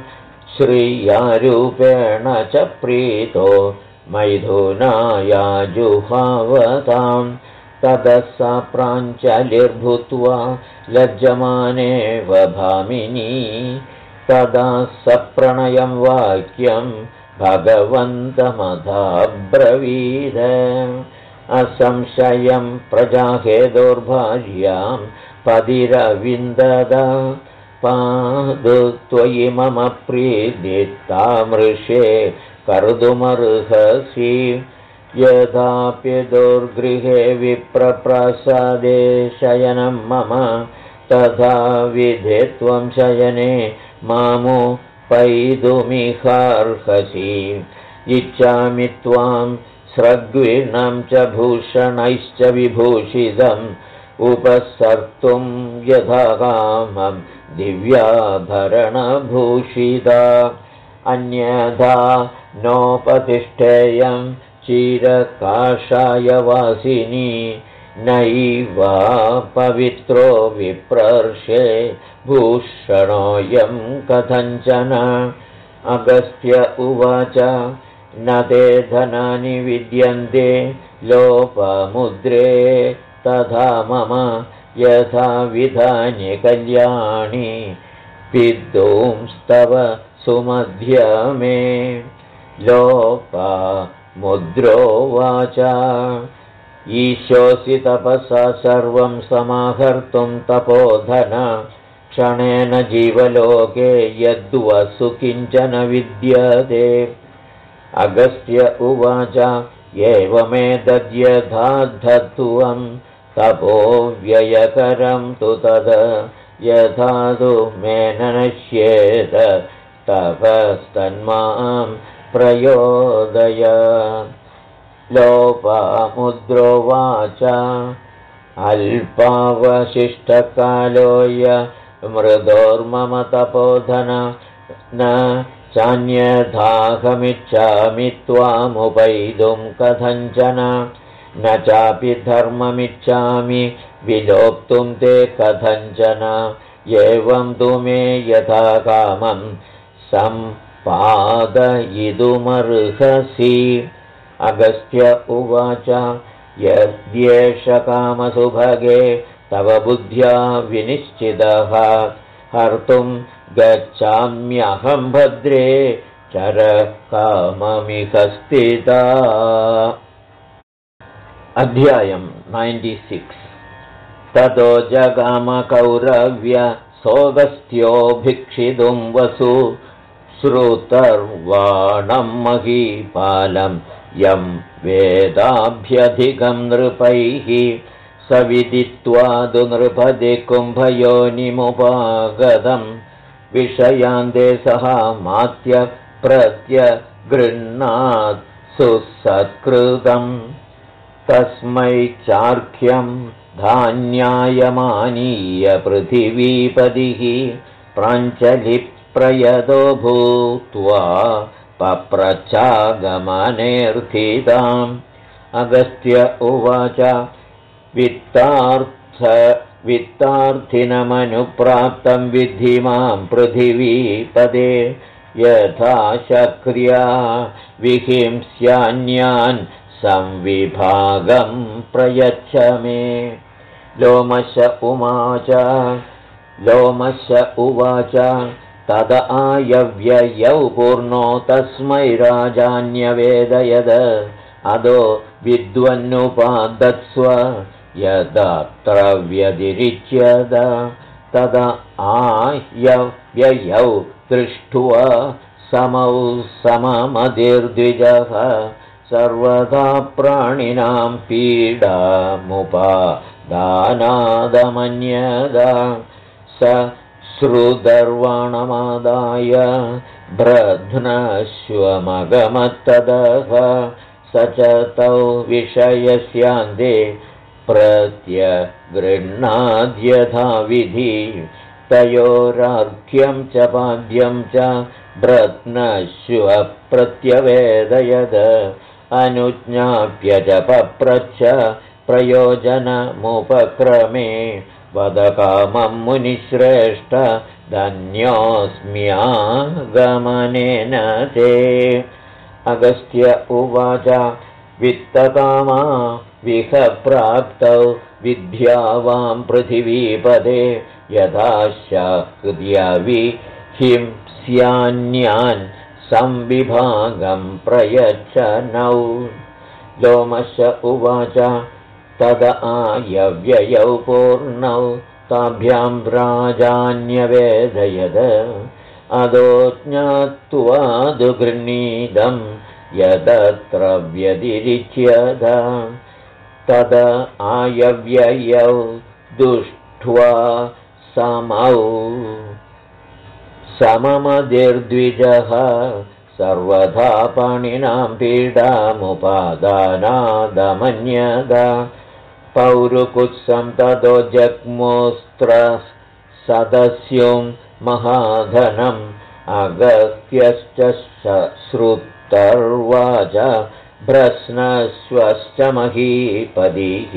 श्रियारूपेण च प्रीतो मैथुनाया जुहावतां ततः सा प्राञ्चलिर्भूत्वा लज्जमानेव भामिनी तदा सप्रणयं वाक्यं भगवन्तमथाब्रवीद असंशयं प्रजाहेतोर्भार्यां पदिरविन्दद पादु त्वयि मम प्रीदितामृषे कर्तुमर्हसि यथापि दुर्गृहे विप्रप्रसादे शयनं मम तथा विधे त्वं शयने मामुपैतुमिहार्हसि इच्छामि त्वां स्रग्विणं च भूषणैश्च विभूषितम् उपसर्तुं यथा कामं दिव्याभरणभूषिता अन्यथा नोपतिष्ठेयं चिरकाषायवासिनी नैवा पवित्रो विप्रर्षे भूषणोऽयं कथञ्चन अगस्त्य उवाच न ते धनानि विद्यन्ते लोपमुद्रे तथा मम यथा विधानि कल्याणि विद्युंस्तव सुमध्यमे लोपमुद्रोवाच ईशोऽसि तपसा सर्वं समाहर्तुं तपोधन क्षणेन जीवलोके यद्वसु किञ्चन विद्यते अगस्त्य उवाच एवमेतद्यथा धत्वं तपो व्ययकरं तु तद यथा तु मे न नश्येत तपस्तन्मां प्रयोदय लोपमुद्रोवाच अल्पावशिष्टकालोय मृदोर्मम तपोधन न चान्यथाहमिच्छामि त्वामुपैतुं कथञ्चन न चापि धर्ममिच्छामि विलोप्तुं ते कथञ्चन एवं तु मे यथा कामं सम्पादयितुमर्हसि अगस्त्य उवाच यद्येष कामसुभगे तव बुद्ध्या विनिश्चितः हर्तुं गच्छाम्यहं भद्रे चरकाममिह स्थिता। अध्यायं 96 ततो जगामकौरव्य सोऽगस्त्यो भिक्षितुं वसु श्रुतर्वाणं महीपालं यं वेदाभ्यधिकं नृपैः स विदित्वा तु नृपदे कुम्भयोनिमुपागतं विषयान्ते सहामात्य प्रत्यगृह्णात् सुसत्कृतम् तस्मै चार्क्ष्यं धान्यायमानीय पृथिवीपतिः प्राञ्चलिप्रयतो भूत्वा पप्रच्छागमनेऽर्थिताम् अगस्त्य उवाच वित्तार्थिनमनुप्राप्तं विद्धि मां पृथिवीपदे यथा शक्र्या विहिंस्यान्यान् संविभागं प्रयच्छ मे। लोमश उवाच तद आयव्ययौ पूर्णो तस्मै राजान्यवेदयद अदो विद्वन्नुपादत्स्व यदत्र व्यतिरिच्यत तद आयव्ययौ दृष्ट्वा समौ सममतिर्द्विजः सर्वदा प्राणिनां पीडामुपादानादमन्यद स श्रुतर्वाणमादाय बध्नश्वमगमत्तदः स च तौ विषयस्यान्ते प्रत्यगृह्णाद्यथाविधि तयोरार्घ्यं च पाद्यं च बध्नश्व प्रत्यवेदयद अनुज्ञाप्य च पप्रच्छ प्रयोजनमुपक्रमे वदकामं मुनिश्रेष्ठ धन्योऽस्म्यागमनेन ते। अगस्त्य उवाच वित्तकामा विह प्राप्तौ विद्या वां पृथिवीपदे यथा शक्त्यविहिंस्यान्यान् संविभागं प्रयच्छ नौ। लोमश उवाच तद आयव्ययौ पूर्णौ ताभ्यां राजान्यवेदयद अदो ज्ञात्वादु गृह्णीदं यदत्र व्यतिरिच्यत तद आयव्ययौ दुष्ट्वा समौ सममदिर्द्विजः सर्वथा पाणिनां पीडामुपादानादमन्यद पौरुकुत्सं ततो जग्मोऽस्त्र सदस्युं महाधनम् अगस्त्यश्च श्रुतर्वाच भ्रस्नस्वश्च महीपतिः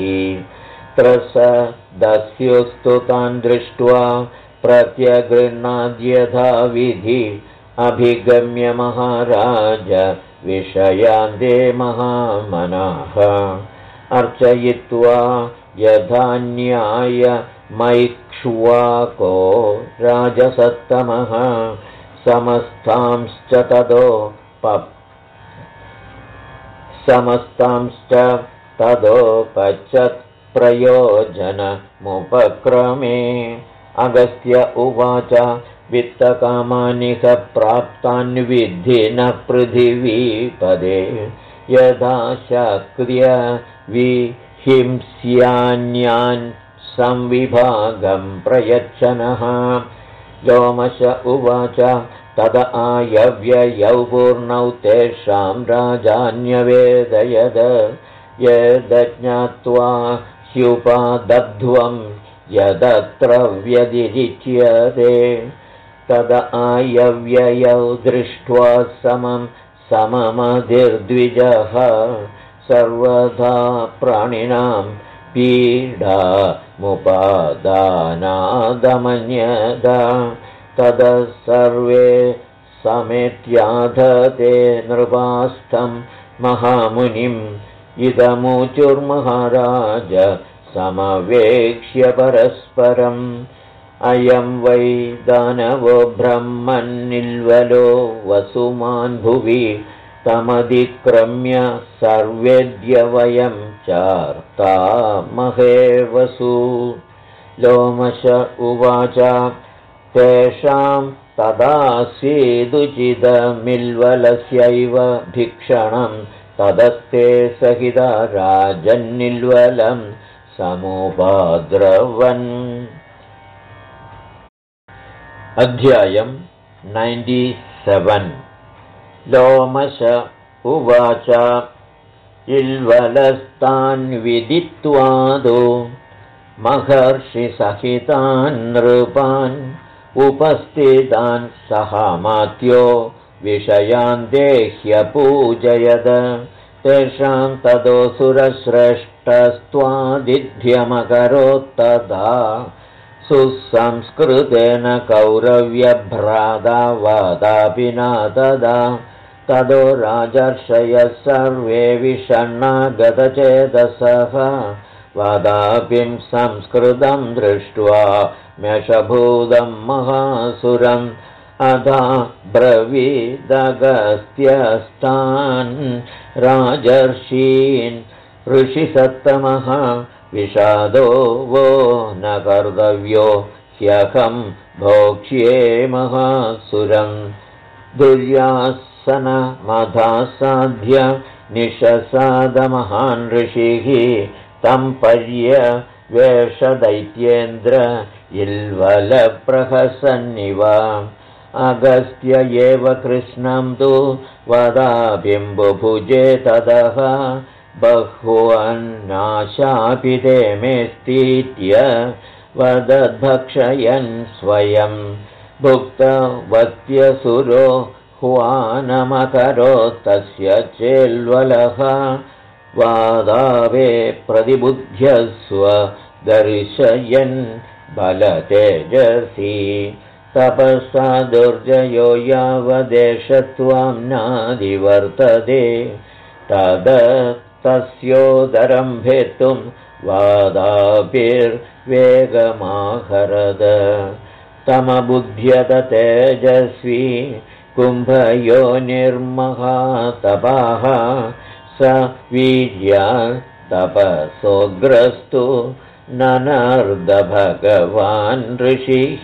त्रसदस्युस्तु तान् दृष्ट्वा प्रत्यगृह्णाद्यथा विधि अभिगम्य महाराज विषयान्ते महामनाः अर्चयित्वा यथा न्यायमैक्ष्वाको राजसत्तमः समस्तांश्च तदोपचत् प्रयोजनमुपक्रमे अगस्त्य उवाच वित्तकामानि स प्राप्तान् विद्धि न पृथिवीपदे यथा शक्र्य विहिंस्यान्यान् संविभागं प्रयच्छनः लोमश उवाच तद आयव्ययौ पूर्णौ तेषां राजान्यवेदयद यदज्ञात्वा ह्युपादध्वं यदत्र व्यतिरिच्यते तद आयव्ययौ दृष्ट्वा सममधिर्द्विजः सर्वथा प्राणिनां पीडामुपादानादमन्यद तद सर्वे समेत्याधते नृपास्थं महामुनिम् इदमुचुर्महाराज समवेक्ष्य परस्परम् अयं वै दानवो ब्रह्मन्निल्वलो वसुमान् भुवि तमधिक्रम्य सर्वेद्य वयं चार्तामहे वसु लोमश उवाच तेषां तदासीदुचितमिल्वलस्यैव भिक्षणं तदस्ते सहिता राजन्निल्वलं समुपाद्रवन्। अध्यायं 97 लोमश उवाच इल्वलस्तान् विदित्वादो महर्षिसहितान् नृपान् उपस्थितान् सहामात्यो विषयान् देह्य पूजयद तेषां तदोऽसुरश्रेष्ठस्त्वादिध्यमकरोत्तदा सुसंस्कृतेन कौरव्यभ्रातावादापि न तदा तदो राजर्षयः सर्वे विषण्णा गतचेतसः वादापिं संस्कृतं दृष्ट्वा मेषभूतं महासुरम् अधा ब्रवीदगस्त्यस्तान् राजर्षीन् ऋषिसत्तमः विषादो वो न कर्तव्यो ह्यहं भोक्ष्ये महासुरम् दुर्यासनमधासाध्य निशसादमहान् ऋषिः तं पर्यवेषदैत्येन्द्र इल्वलप्रहसन्निव अगस्त्य एव कृष्णं तु वदाबिम्बुभुजे ततः बह्वन्नाशापि ते मेस्तीत्य वदद्भक्षयन् स्वयं भुक्तवत्यसुरो ह्वानमकरोत् तस्य चेल्वलः वादावे प्रतिबुध्यस्व दर्शयन् बलतेजसी तपसा दुर्जयो यावदेशत्वां नादिवर्तते तस्योदरं भेत्तुं वादाभिर्वेगमाहरद तमबुध्यत तेजस्वी कुम्भयो निर्महातपाः स वीर्या तपसोग्रस्तु ननर्द भगवान् ऋषिः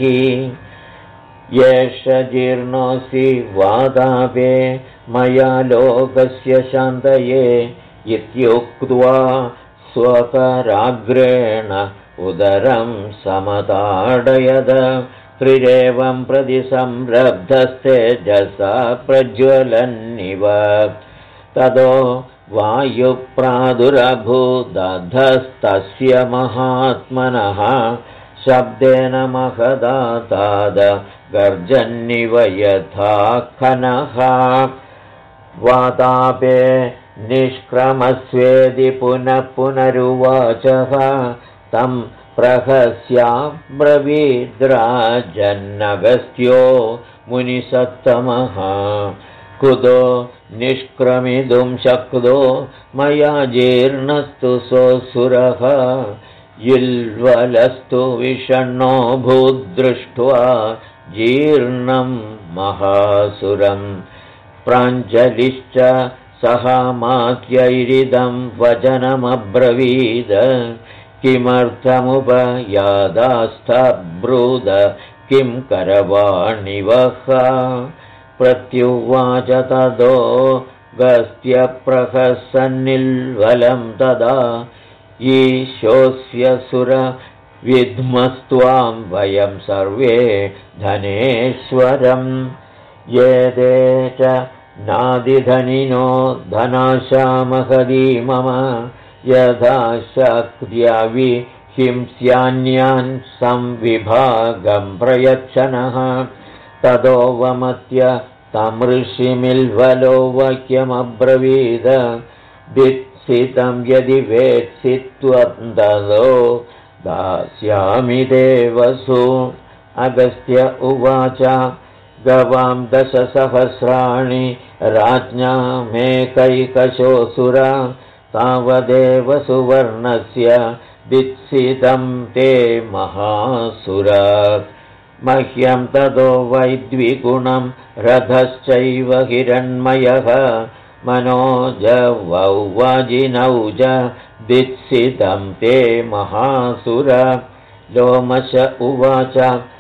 एष जीर्णोऽसि वादापे मया लोकस्य शान्तये इत्युक्त्वा स्वकराग्रेण उदरं समताडयद त्रिरेवं प्रति संरब्धस्तेजसा प्रज्वलन्निव ततो वायुप्रादुरभूदधस्तस्य महात्मनः शब्देन महदाताद गर्जन्निव यथा खनः वातापे निष्क्रमस्वेदि पुनः पुनरुवाचः तं प्रहस्याब्रवीद्राजन्नगस्त्यो मुनिसत्तमः कुतो निष्क्रमितुं शक्तो मया जीर्णस्तु सोऽसुरः इल्वलस्तु विषण्णो भूद्दृष्ट्वा जीर्णं महासुरं प्राञ्जलिश्च सहामात्यैरिदं वचनमब्रवीद किमर्थमुपयादास्तब्रूद किं करवाणिवः प्रत्युवाच ततो गस्त्यप्रहसन्निल्वलं तदा ईशोऽस्य सुर विद्मस्त्वां वयं सर्वे धनेश्वरं ये ते च नादिधनिनो धनाशा महदी मम यथा शक्त्यविहिंस्यान्यान् संविभागं प्रयच्छनः ततो वमत्य तमृषिमिल्वलो वाक्यमब्रवीद दित्सितं यदि वेत्सि त्वं दास्यामि देवसु अगस्त्य उवाच गवां 10,000 राज्ञामेकैकशोऽसुर तावदेव सुवर्णस्य दित्सितं ते महासुर मह्यं ततो वैद्विगुणं रथश्चैव हिरण्मयः मनोजवौवाजिनौ च दित्सितं ते महासुर लोमश उवाच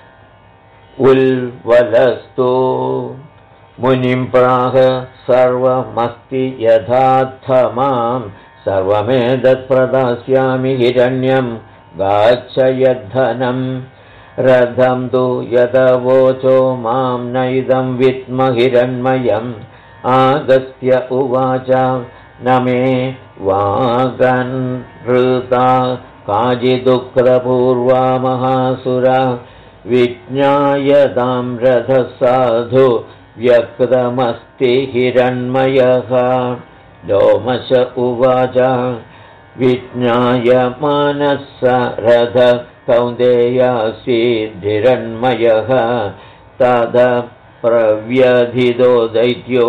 उल्वलस्तु मुनिं प्राह सर्वमस्ति यथार्थमां सर्वमेतत्प्रदास्यामि हिरण्यं गाच्छयद्धनं रथं तु यदवोचो मां नैदं विद्महिरण्मयम् आगस्त्य उवाच न मे वागनृता काचिदुक्तपूर्वा महासुरा विज्ञायतां रथसाधु व्यक्तमस्ति हिरण्मयः लोमश उवाच विज्ञायमानः रथ कौन्तेयासीद्धिरण्मयः तदा प्रव्यधितो दैत्यो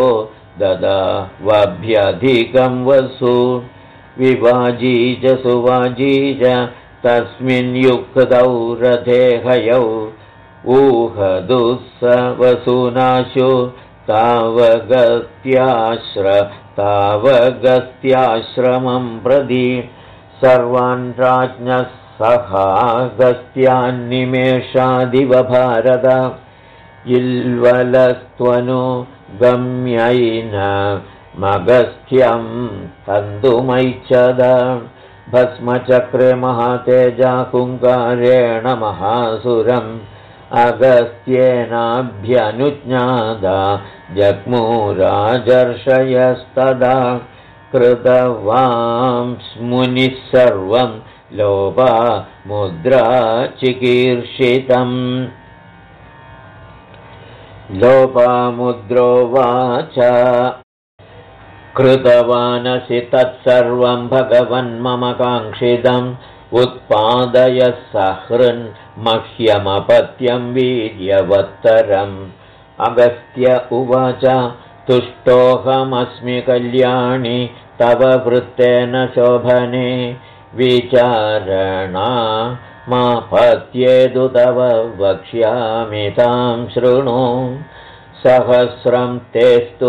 ददावभ्यधिकं वसु विवाजी च सुवाजी च तस्मिन् युक्तौ रथे हयौ ऊहदुः स वसूनाशु तावगस्त्याश्रमं प्रति सर्वान् राज्ञः सहागस्त्यान्निमेषादिव भारत इल्वलस्त्वनुगम्यैन मगस्त्यं तन्तुमैच्छद भस्मचक्रे महातेजा हुङ्कारेण महासुरम् अगस्त्येनाभ्यनुज्ञाता जग्मुराजर्षयस्तदा कृतवांस्मुनिः सर्वं लोपा मुद्रा चिकीर्षितम् लोपामुद्रोवाच कृतवानसि तत्सर्वं भगवन्मम काङ्क्षितम् उत्पादय सहृन्मह्यमपत्यं वीर्यवत्तरम् अगस्त्य उवाच तुष्टोऽहमस्मि कल्याणि तव वृत्तेन शोभने विचारणा मापत्येदु तव वक्ष्यामि तां शृणु 100 तेस्तु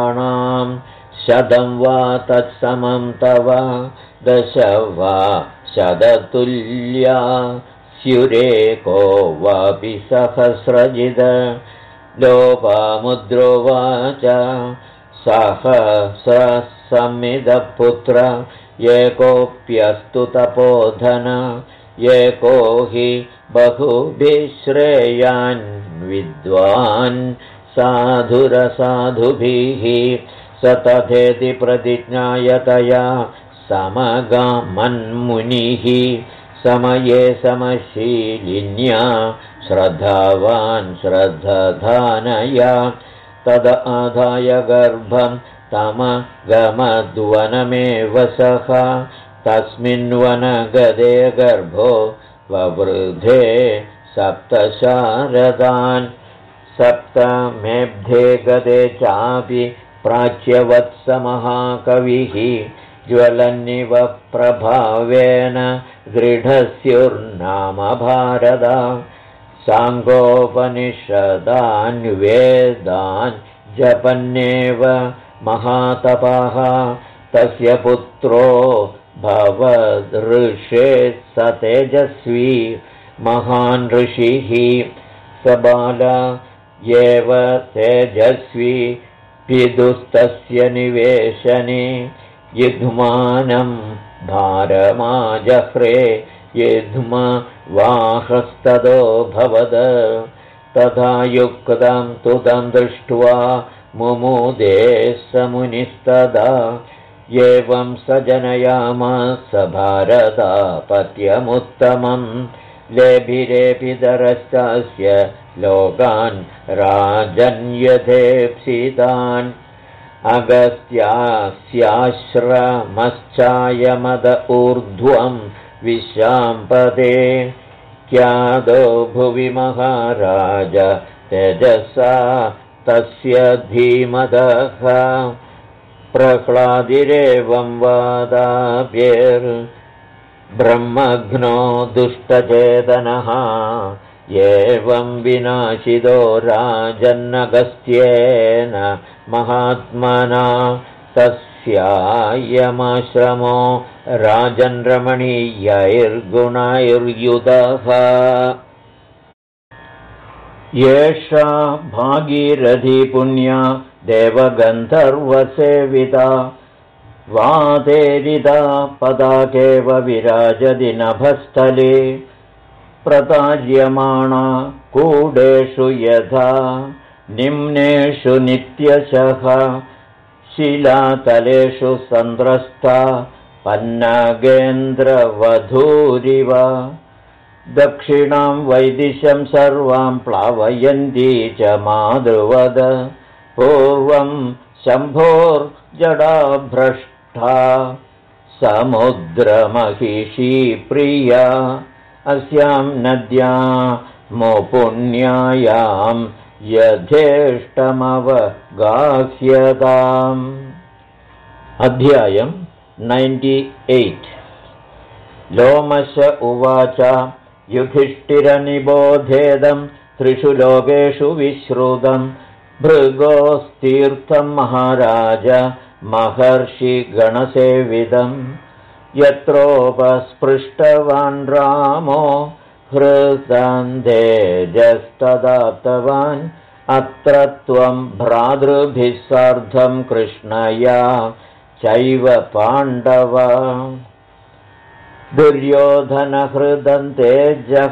पुत्राणां 100 वा तत्समं तव 10 वा शततुल्या स्युरेको वापि सहस्रजिद लोपामुद्रोवाच सहस्रसमिदपुत्र एकोऽप्यस्तु तपोधन एको हि बहुभिश्रेयान् विद्वान् साधुरसाधुभिः स तथेति प्रतिज्ञायतया समगमन्मुनिः समये समशीलिन्या श्रद्धावान् श्रद्धधानया तद आधाय गर्भं तमगमद्वनमेव सः तस्मिन्वनगदे गर्भो ववृधे सप्तशारदान् सप्तमेऽब्धे गदे चापि प्राच्यवत्समहाकविः ज्वलन्निव प्रभावेन दृढस्युर्नाम भारत साङ्गोपनिषदान् वेदान् जपन्नेव महातपः तस्य पुत्रो भवदृषे स तेजस्वी महान् ऋषिः स बाल एव तेजस्वी पितुस्तस्य निवेशने युध्मानं भारमाजह्रे युध्मवाहस्ततो भवद तथा युक्तं तुदं दृष्ट्वा मुमुदे स मुनिस्तदा एवं स जनयामास भारतापत्यमुत्तमं लेभिरेपितरश्चास्य लोकान् राजन्यथेप्सितान् अगस्त्यास्याश्रमश्चायमद ऊर्ध्वं विशाम्पदे क्यादो भुवि महाराज तेजसा तस्य धीमदः प्रह्लादिरेवं वादाभ्यर्ब्रह्मघ्नो दुष्टचेतनः एवं विनाशितो राजन्नगस्त्येन महात्मना तस्यायमाश्रमो राजन् रमणीयैर्गुणैर्युतः एषा भागीरथी पुण्या देवगन्धर्वसेविता वातेरिता पदाकेव विराजति नभस्थले प्रताज्यमाणा कूडेषु यथा निम्नेषु नित्यशः शिलातलेषु सन्द्रस्ता पन्नगेन्द्रवधूरिव दक्षिणां वैदिशं सर्वां प्लावयन्ती च माधुवद पूर्वं शम्भोर्जडाभ्रष्टा समुद्रमहिषी प्रिया अस्यां नद्यामुपुण्यायां यथेष्टमवगाह्यताम्। अध्यायम् 98। लोमश उवाच युधिष्ठिरनिबोधेदं त्रिषु लोकेषु विश्रुतं भृगोस्तीर्थं महाराज महर्षिगणसेवितं यत्रोपस्पृष्टवान् रामो हृदन्तेजस्तदाप्तवान् अत्र त्वं भ्रातृभिः सार्धं कृष्णया चैव पाण्डव दुर्योधनहृदन्तेजः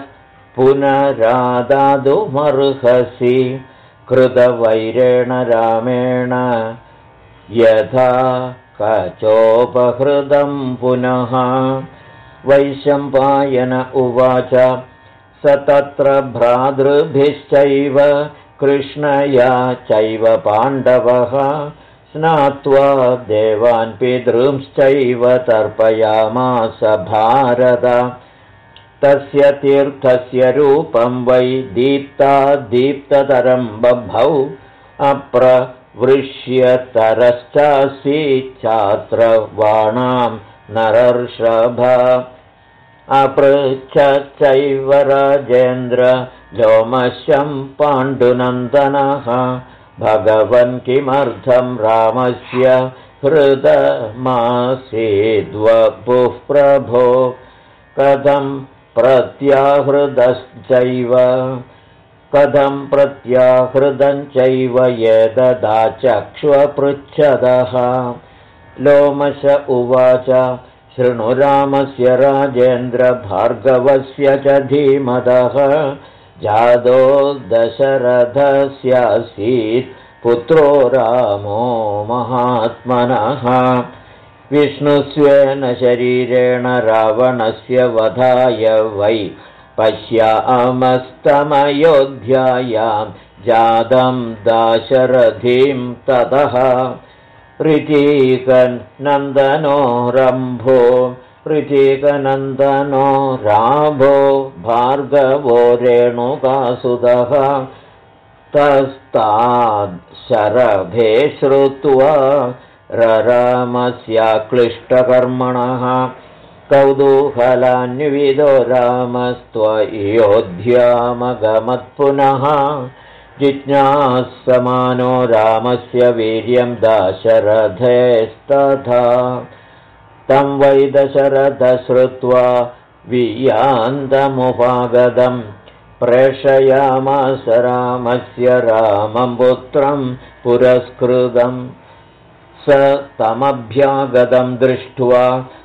पुनरादातुमर्हसि कृतवैरेण रामेण यथा कचोपहृतं पुनः वैशम्पायन उवाच स तत्र भ्रातृभिश्चैव कृष्णया चैव पाण्डवः स्नात्वा देवान् पितॄंश्चैव तर्पयामास भारत तस्य तीर्थस्य रूपं वै दीप्तादीप्ततरं बभौ अप्रवृष्यतरश्चासीच्चात्र वाणां नरर्षभ अपृच्छच्चैव राजेन्द्र लोमशं पाण्डुनन्दनः भगवन् किमर्थं रामस्य हृदमासीद्वपुः प्रभो कथं प्रत्याहृदं चैव एतदाचक्ष्वपृच्छदः। लोमश उवाच शृणु रामस्य राजेन्द्र भार्गवस्य च धीमतः जातो दशरथस्यासीत् पुत्रो रामो महात्मनः। विष्णुस्वेन शरीरेण रावणस्य वधाय वै पश्यामस्तमयोध्यायां जातं दाशरथिं ततः। ऋचिकनन्दनो राभो भार्गवो रेणुकासुतः। तस्ताद् शरभे श्रुत्वा ररामस्याक्लिष्टकर्मणः। कौतूहलान्वितो रामस्त्वयोध्यामगमत्पुनः। जिज्ञासमानो रामस्य वीर्यं दाशरथेस्तथा। तं वै दशरथ श्रुत्वा वियान्तमुपागतं प्रेषयामास रामस्य रामं पुत्रं पुरस्कृतं। स तमभ्यागतं दृष्ट्वा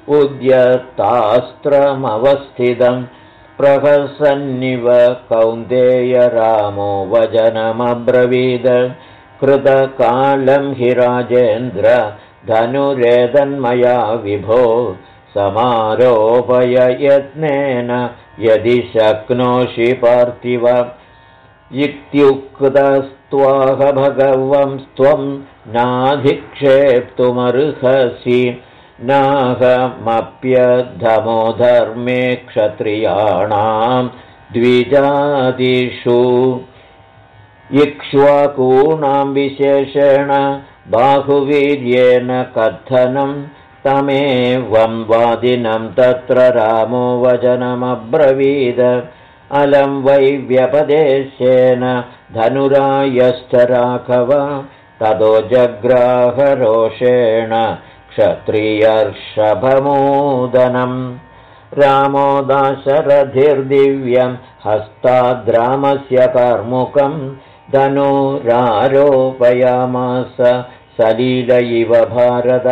उद्यतास्त्रमवस्थितं प्रहसन्निव कौन्तेय रामो वचनमब्रवीद। कृतकालं हि राजेन्द्र धनुरेदन्मया विभो समारोपय यत्नेन यदि शक्नोषि पार्थिव। इत्युक्तस्त्वाह भगवं त्वं नाधिक्षेप्तुमर्हसि नाहमप्यधमो धर्मे क्षत्रियाणां द्विजातिषु। इक्ष्वाकूणां विशेषेण बाहुवीर्येण कथनं तमेवं वादिनं तत्र रामो वचनमब्रवीद। अलं वै व्यपदेशेन धनुरायश्च राघव ततो जग्राहरोषेण क्षत्रियर्षभमोदनम्। रामो दाशरथिर्दिव्यं हस्ताद्रामस्य कार्मुकं धनुरारोपयामास सलील इव भारत।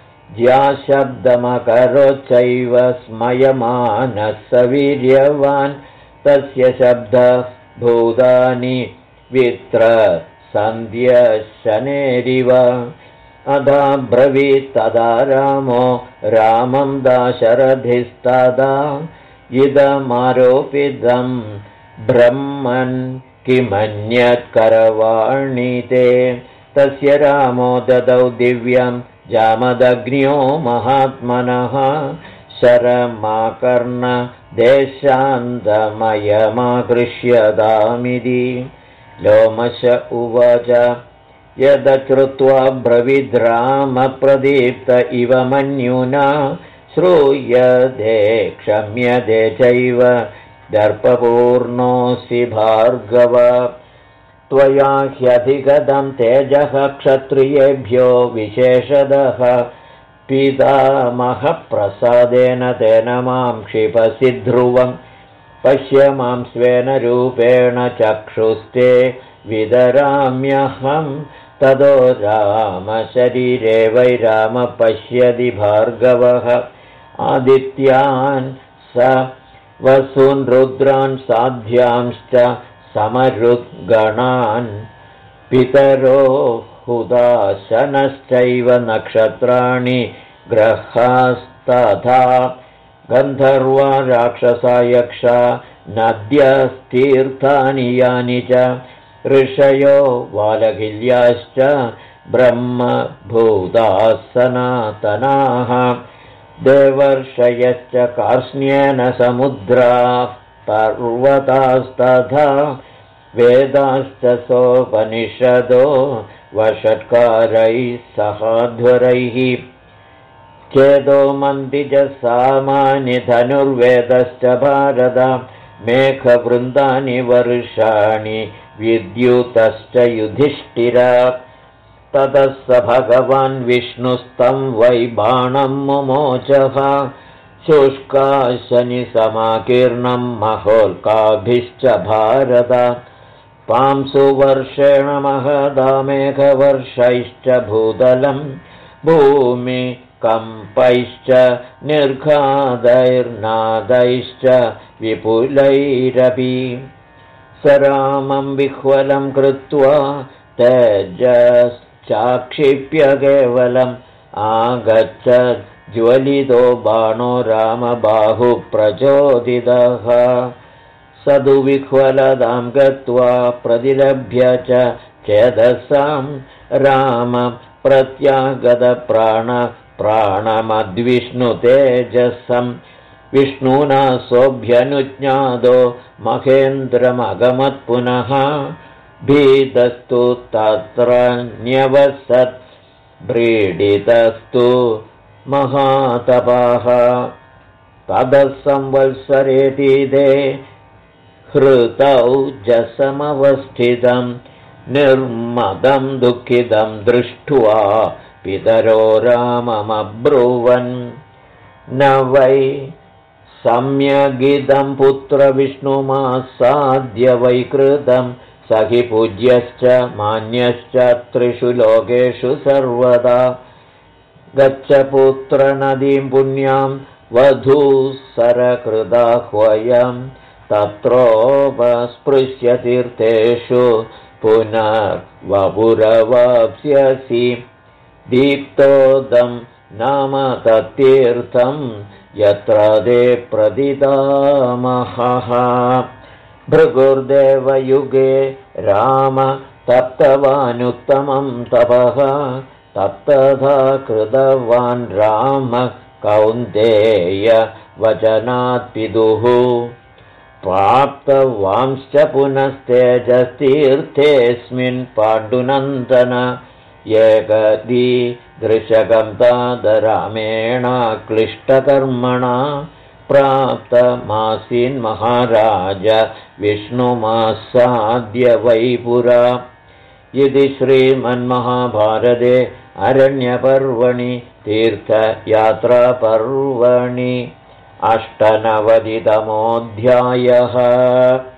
ज्याशब्दमकरोच्चैव स्मयमानः स वीर्यवान् तस्य शब्दः भूतानि वित्र सन्ध्यशनेरिव। अदाब्रवीत्तदा रामो रामं दाशरथिस्तदा इदमारोपितं ब्रह्मन् किमन्यत्करवाणि ते। तस्य रामो ददौ दिव्यं जामदग्न्यो महात्मनः शरमाकर्ण देशान्तमयमाकृष्यतामिति। लोमश उवाच यदश्रुत्वा ब्रवीद्रामप्रदीप्त इव मन्युना श्रूयते क्षम्यते चैव दर्पपूर्णोऽसि भार्गव। त्वया ह्यधिगतं तेजः क्षत्रियेभ्यो विशेषतः पितामहप्रसादेन तेन मां क्षिपसि ध्रुवं। पश्य मां स्वेन रूपेण चक्षुस्ते विदराम्यहं ततो रामशरीरे वै राम पश्यति भार्गवः। आदित्यान् स वसून् रुद्रान् साध्यांश्च समरुद्गणान् पितरो हुदाशनश्चैव नक्षत्राणि ग्रहास्तथा गन्धर्वा राक्षसा यक्षा नद्यस्तीर्थानि यानि च ऋषयो वालकिल्याश्च ब्रह्मभूताः सनातनाः देवर्षयश्च कार्ष्ण्येन समुद्राः पर्वतास्तथा वेदाश्च सोपनिषदो वषट्कारैः सहाध्वरैः चेदो मन्दिजसामानि धनुर्वेदश्च भारत मेघवृन्दानि वर्षाणि विद्युतश्च युधिष्ठिर ततः स भगवान् विष्णुस्तं वै बाणं मुमोचः शुष्काशनिसमाकीर्णं महोल्काभिश्च भारत पांसुवर्षेण महदा मेघवर्षैश्च भूतलं भूमिकम्पैश्च निर्घादैर्नादैश्च विपुलैरपि स रामं विह्वलं कृत्वा तेजश्चाक्षिप्य केवलम् आगच्छत् ज्वलितो बाणो रामबाहुप्रचोदितः स तु विह्वलतां गत्वा प्रतिलभ्य च चेदसां राम प्रत्यागतप्राणमद्विष्णुतेजसं विष्णुना सोऽभ्यनुज्ञातो महेन्द्रमगमत्पुनः भीतस्तु तत्र न्यवसत् व्रीडितस्तु महातपः ततः संवत्सरेतीदे हृतौ जसमवस्थितं निर्मदं दुःखितं दृष्ट्वा पितरो राममब्रुवन् न वै सम्यगिदं पुत्रविष्णुमासाद्य वैकृतं स हि पूज्यश्च मान्यश्च त्रिषु लोकेषु सर्वदा गच्छ पुत्रनदीं पुण्यां वधूसरकृदाह्वयं तत्रोपस्पृश्य तीर्थेषु पुनर्वपुरवाप्स्यसि दीप्तोदं नाम तत्तीर्थं यत्र ते प्रतिदामहः भृगुर्देवयुगे राम तप्तवानुत्तमं तपः तत्तथा कृतवान् राम कौन्तेय वचनात् पितुः प्राप्तवांश्च पुनस्तेजस्तीर्थेऽस्मिन् पाण्डुनन्दन एकदीदृशकं तादरामेण क्लिष्टकर्मणा प्राप्तमासीन्महाराज विष्णुमासाद्य वै पुरा इति श्रीमन्महाभारते अरण्यपर्वणि तीर्थयात्रापर्वणि 98तमोऽध्यायः।